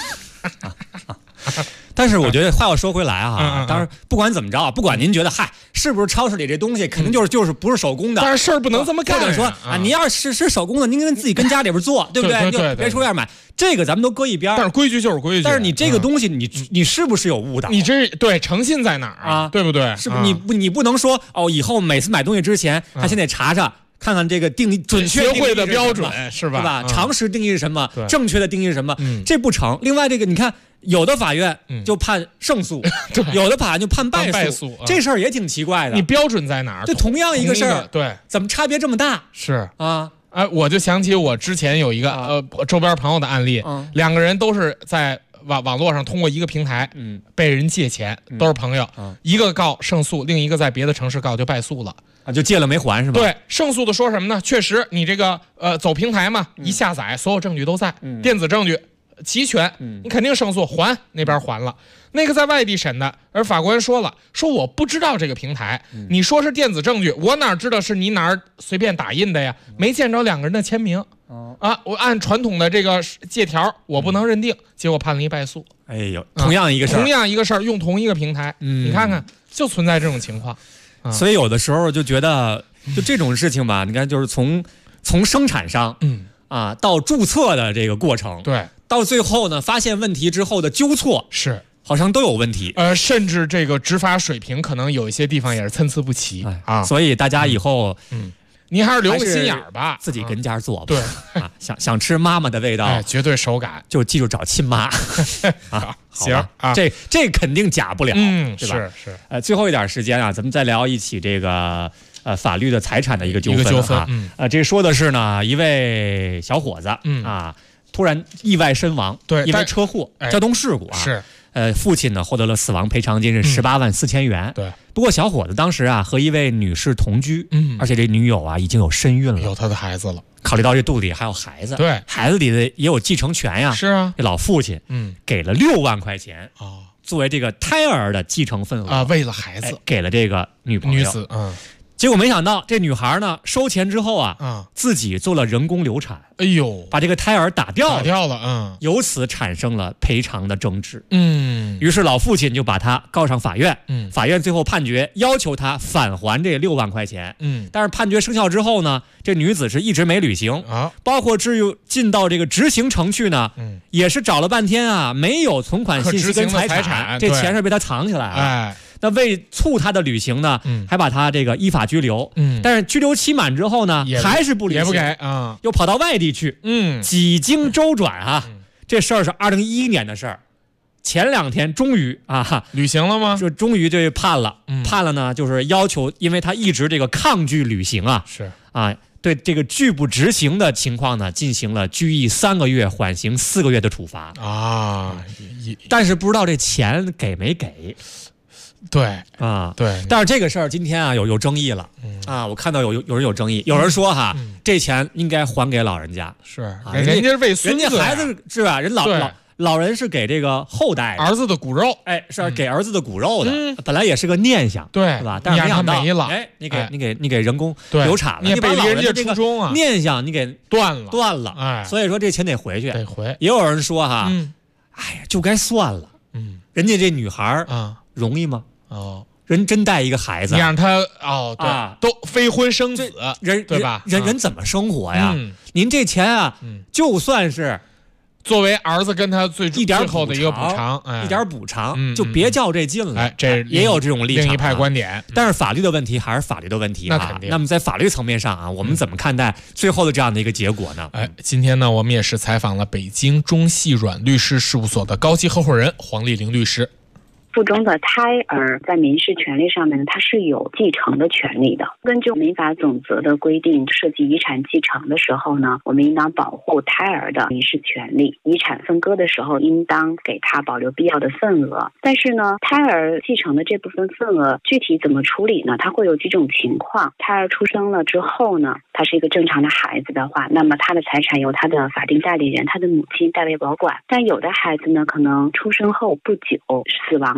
但是我觉得话要说回来啊，当然不管怎么着，不管您觉得是不是超市里这东西肯定就是不是手工的， 但是事儿不能这么干。 或者说你要是手工的，您自己跟家里边做，对不对？你就别出院买，这个咱们都搁一边。 但是规矩就是规矩。 但是你这个东西，你是不是有误导？ 你这对诚信在哪儿啊？对不对？ 是不是你不能说以后每次买东西之前还先得查看看这个定义准确学会的标准是吧？ 常识定义是什么？正确的定义是什么？这不成。另外这个你看。有的法院就判胜诉，有的法院就判败诉，这事儿也挺奇怪的。 你标准在哪儿？ 这同样一个事儿， 对， 怎么差别这么大？ 是啊，我就想起我之前有一个周边朋友的案例，两个人都是在网络上通过一个平台，被人借钱，都是朋友，一个告胜诉，另一个在别的城市告就败诉了。 就借了没还是吧？ 对，胜诉的说什么呢？确实，你这个走平台嘛，一下载所有证据都在，电子证据。齐全，你肯定胜诉，那边还了。那个在外地审的，而法官说了，说我不知道这个平台，你说是电子证据，我哪知道是你哪儿随便打印的呀？没见着两个人的签名，我按传统的这个借条，我不能认定，结果判了一败诉。 哎呦，同样一个事儿，用同一个平台，你看看，就存在这种情况。 所以有的时候就觉得，就这种事情吧，你看，就是从生产商，到注册的这个过程， 对。 到最后呢，发现问题之后的纠错是好像都有问题， 甚至这个执法水平可能有一些地方也是参差不齐所以大家以后， 您还是留个心眼儿吧， 自己跟家做吧。 对想吃妈妈的味道， 绝对手感， 就记住找亲妈行这肯定假不了，对吧？ 是最后一点时间咱们再聊一起这个法律的财产的一个纠纷这说的是呢一位小伙子突然意外身亡， 对， 因为车祸、交通事故是， 父亲呢获得了死亡赔偿金是18万4千元， 对。 不过小伙子当时和一位女士同居，而且这女友已经有身孕了， 有他的孩子了。 考虑到这肚里还有孩子， 对， 孩子里的也有继承权呀， 是啊。 这老父亲给了6万块钱作为这个胎儿的继承份额为了孩子给了这个女子， 结果没想到这女孩呢收钱之后自己做了人工流产， 哎呦， 把这个胎儿打掉了， 由此产生了赔偿的争执，于是老父亲就把他告上法院，法院最后判决要求他返还这6万块钱，但是判决生效之后呢，这女子是一直没履行包括进到这个执行程序呢，也是找了半天没有存款信息跟财产，这钱是被他藏起来了，那为促他的履行呢，还把他这个依法拘留，但是拘留期满之后呢，还是不履行， 也不给又跑到外地去，几经周转这事儿是2011年的事儿，前2天终于履行了吗？ 就终于这判了，判了呢，就是要求，因为他一直这个抗拒履行是对这个拒不执行的情况呢，进行了拘役3个月，缓刑4个月的处罚但是不知道这钱给没给。 对对，但是这个事儿今天有争议了我看到有人有争议，有人说这钱应该还给老人家， 是人家是为孙子， 人家孩子是吧？人老人是给这个后代儿子的骨肉， 是给儿子的骨肉的，本来也是个念想， 对吧？但是没想到没了， 你给人工流产了， 你把老人的这个念想你给断了，所以说这钱得回去， 得回。 也有人说就该算了，人家这女孩容易吗？人真带一个孩子， 你让他都非婚生子，对吧？ 人怎么生活呀？您这钱就算是作为儿子跟他最后的一个补偿， 一点补偿，就别较这劲了。 这也有这种立场， 另一派观点。 但是法律的问题还是法律的问题那肯定。 那么在法律层面上我们怎么看待最后的这样的一个结果呢？ 今天呢，我们也是采访了北京中细软律师事务所的高级合伙人黄丽玲律师。 腹中的胎儿在民事权利上面，它是有继承的权利的。根据民法总则的规定，涉及遗产继承的时候呢，我们应当保护胎儿的民事权利。遗产分割的时候，应当给他保留必要的份额。但是呢，胎儿继承的这部分份额具体怎么处理呢？它会有几种情况。胎儿出生了之后呢，他是一个正常的孩子的话，那么他的财产由他的法定代理人，他的母亲代为保管。但有的孩子呢，可能出生后不久死亡的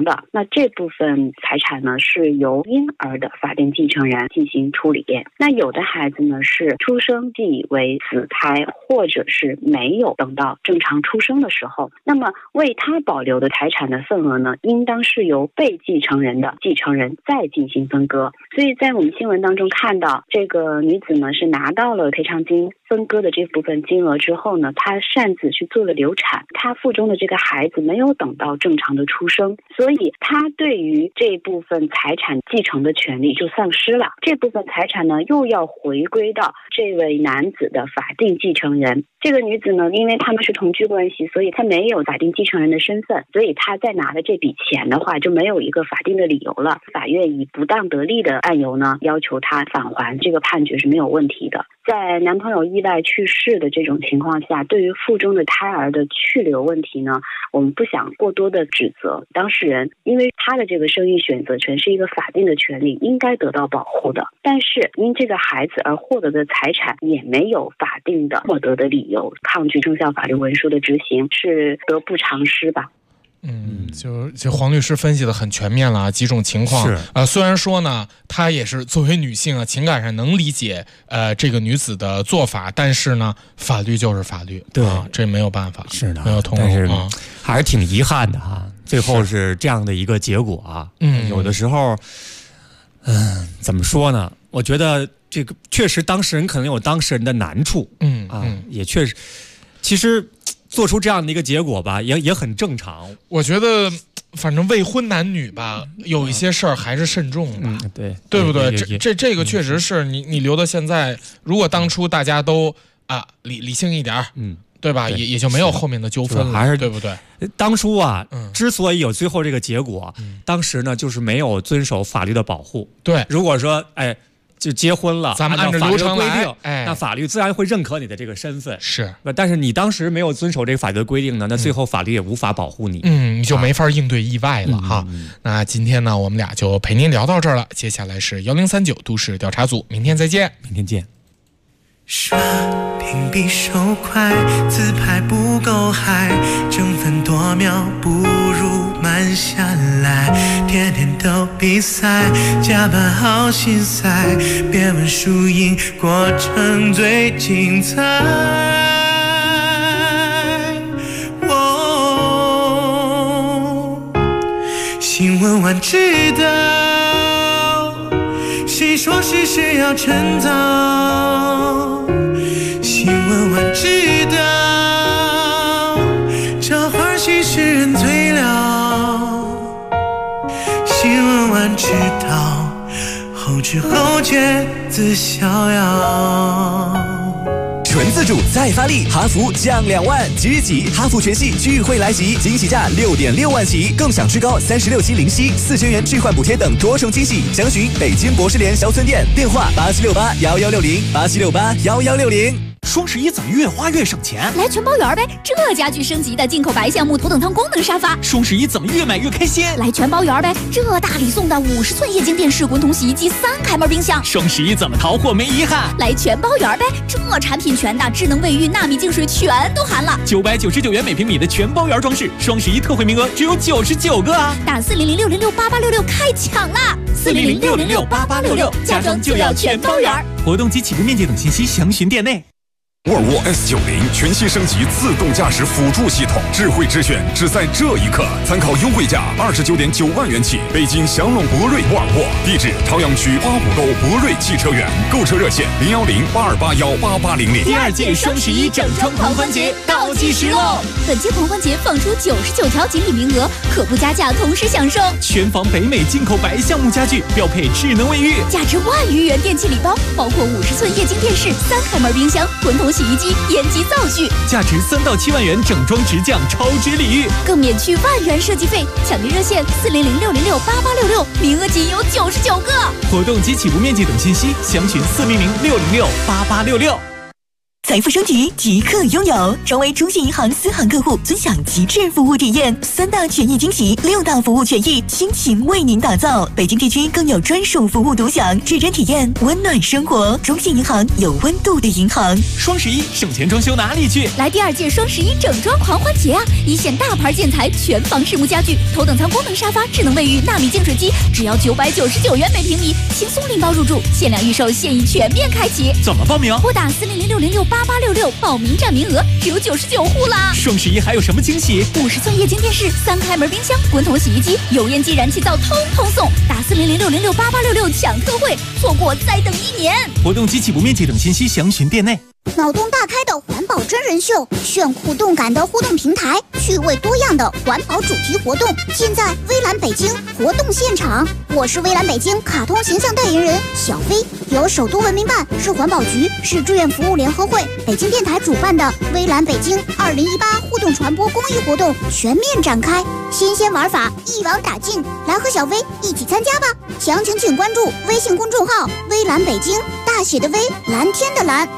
的，那这部分财产呢是由婴儿的法定继承人进行处理。那有的孩子呢是出生即为死胎，或者是没有等到正常出生的时候，那么为他保留的财产的份额呢，应当是由被继承人的继承人再进行分割。所以在我们新闻当中看到，这个女子呢是拿到了赔偿金分割的这部分金额之后呢，她擅自去做了流产，她腹中的这个孩子没有等到正常的出生，所以她对于这部分财产继承的权利就丧失了。这部分财产呢又要回归到这位男子的法定继承人。这个女子呢，因为他们是同居关系，所以她没有法定继承人的身份，所以她在拿的这笔钱的话就没有一个法定的理由了。法院以不当得利的案由呢，要求她返还，这个判决是没有问题的。在男朋友意外去世的这种情况下，对于腹中的胎儿的去留问题呢，我们不想过多的指责当事人，因为他的这个生育选择权是一个法定的权利，应该得到保护的。但是因这个孩子而获得的财产也没有法定的获得的理由，抗拒生效法律文书的执行是得不偿失吧。 就黄律师分析的很全面了，几种情况。虽然说呢，她也是作为女性啊，情感上能理解这个女子的做法，但是呢，法律就是法律， 对这没有办法， 是的， 没有通融， 但是还是挺遗憾的哈。最后是这样的一个结果啊。有的时候，怎么说呢？我觉得这个确实当事人可能有当事人的难处，也确实，其实。做出这样的一个结果吧，也很正常。 我觉得，反正未婚男女吧，有一些事儿还是慎重吧，对不对？这个确实是你留到现在，如果当初大家都理性一点，对吧？也就没有后面的纠纷了， 还是对不对？ 当初啊，之所以有最后这个结果，当时呢就是没有遵守法律的保护。 对， 如果说就结婚了， 咱们按照流程规定，那法律自然会认可你的这个身份。 是， 但是你当时没有遵守这个法律的规定呢，那最后法律也无法保护你。 你就没法应对意外了哈。那今天呢，我们俩就陪您聊到这儿了。接下来是1039都市调查组，明天再见。 明天见。 刷屏比手快，自拍不够嗨，争分夺秒不如慢下来，天天都比赛，加班好心塞，别问输赢，过程最精彩。新闻晚知道，谁说事实要趁早？新闻晚知道，这花絮使人醉了。新闻晚知道，后知后觉自逍遥。 纯自主再发力，哈弗降2万，即日起哈弗全系聚会来袭，惊喜价6.6万起，更享最高36期零息，4000元置换补贴等多重惊喜。详询北京博士联销村店，电话87681160，87681160。 双11怎么越花越省钱？ 来全包圆呗！这家具升级的进口白橡木头等舱功能沙发。 双11怎么越买越开心？ 来全包圆呗！这大礼送的50寸液晶电视、滚筒洗衣机、3开门冰箱。 双11怎么淘货没遗憾？ 来全包圆呗！这产品全的，智能卫浴、纳米净水全都含了。 999元每平米的全包圆装饰，双11特惠名额只有99个啊！ 打400-606-8866开抢啦！400-606-8866，家装就要全包圆。 活动及起步面积等信息详询店内。 沃尔沃 S90全新升级自动驾驶辅助系统，智慧之选只在这一刻。参考优惠价29.9万元起，北京祥龙博瑞沃尔沃，地址朝阳区花浦沟博瑞汽车园，购车热线010-8281-8800。 第2届双11整装狂欢节倒计时喽！ 本届狂欢节放出99条锦鲤名额，可不加价同时享受全房北美进口白橡木家具，标配智能卫浴， 价值1万余元电器礼包，包括50寸液晶电视、3开门冰箱、滚筒洗衣机、烟机灶具， 价值3到7万元整装直降超值礼遇， 更免去1万元设计费。抢订热线400-606-8866，名额仅有99个。 活动及起步面积等信息详询400-606-8866。 财富升级即刻拥有，成为中信银行私行客户，尊享极致服务体验，3大权益惊喜，6大服务权益，倾情为您打造。北京地区更有专属服务独享，指针体验，温暖生活。中信银行有温度的银行。 双11省钱装修哪里去？ 来第2届双11整装狂欢节啊！一线大牌建材，全房实木家具，头等舱功能沙发，智能卫浴，纳米净水机，只要999元每平米，轻松拎包入住，限量预售，现已全面开启。 怎么报名？ 拨打4006068866，报名占名额只有99户啦！ 双11还有什么惊喜 ？50寸液晶电视、3开门冰箱、滚筒洗衣机、油烟机、燃气灶，通通送！打4006068866抢特惠，错过再等1年。 活动及起步面积等信息详询店内。 脑洞大开的环保真人秀，炫酷动感的互动平台，趣味多样的环保主题活动，尽在微蓝北京活动现场。我是微蓝北京卡通形象代言人小飞，由首都文明办、市环保局、市志愿服务联合会、北京电台主办的微蓝北京2018互动传播公益活动全面展开，新鲜玩法一网打尽，来和小飞一起参加吧！详情请关注微信公众号微蓝北京，大写的微，蓝天的蓝。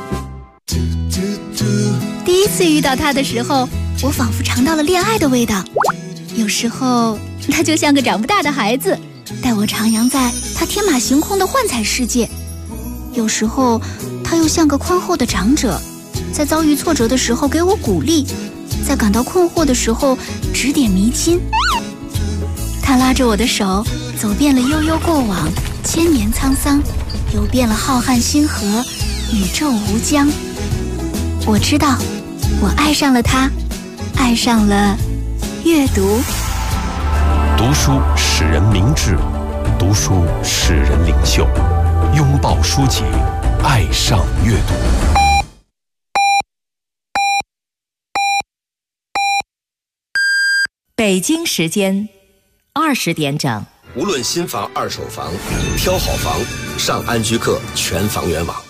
第一次遇到他的时候，我仿佛尝到了恋爱的味道。有时候他就像个长不大的孩子，带我徜徉在他天马行空的幻彩世界；有时候他又像个宽厚的长者，在遭遇挫折的时候给我鼓励，在感到困惑的时候指点迷津。他拉着我的手，走遍了悠悠过往，千年沧桑，游遍了浩瀚星河，宇宙无疆。我知道，我爱上了他，爱上了阅读。 读书使人明智，读书使人领袖。拥抱书籍，爱上阅读。 北京时间20点整。 无论新房、二手房，挑好房，上安居客全房源网。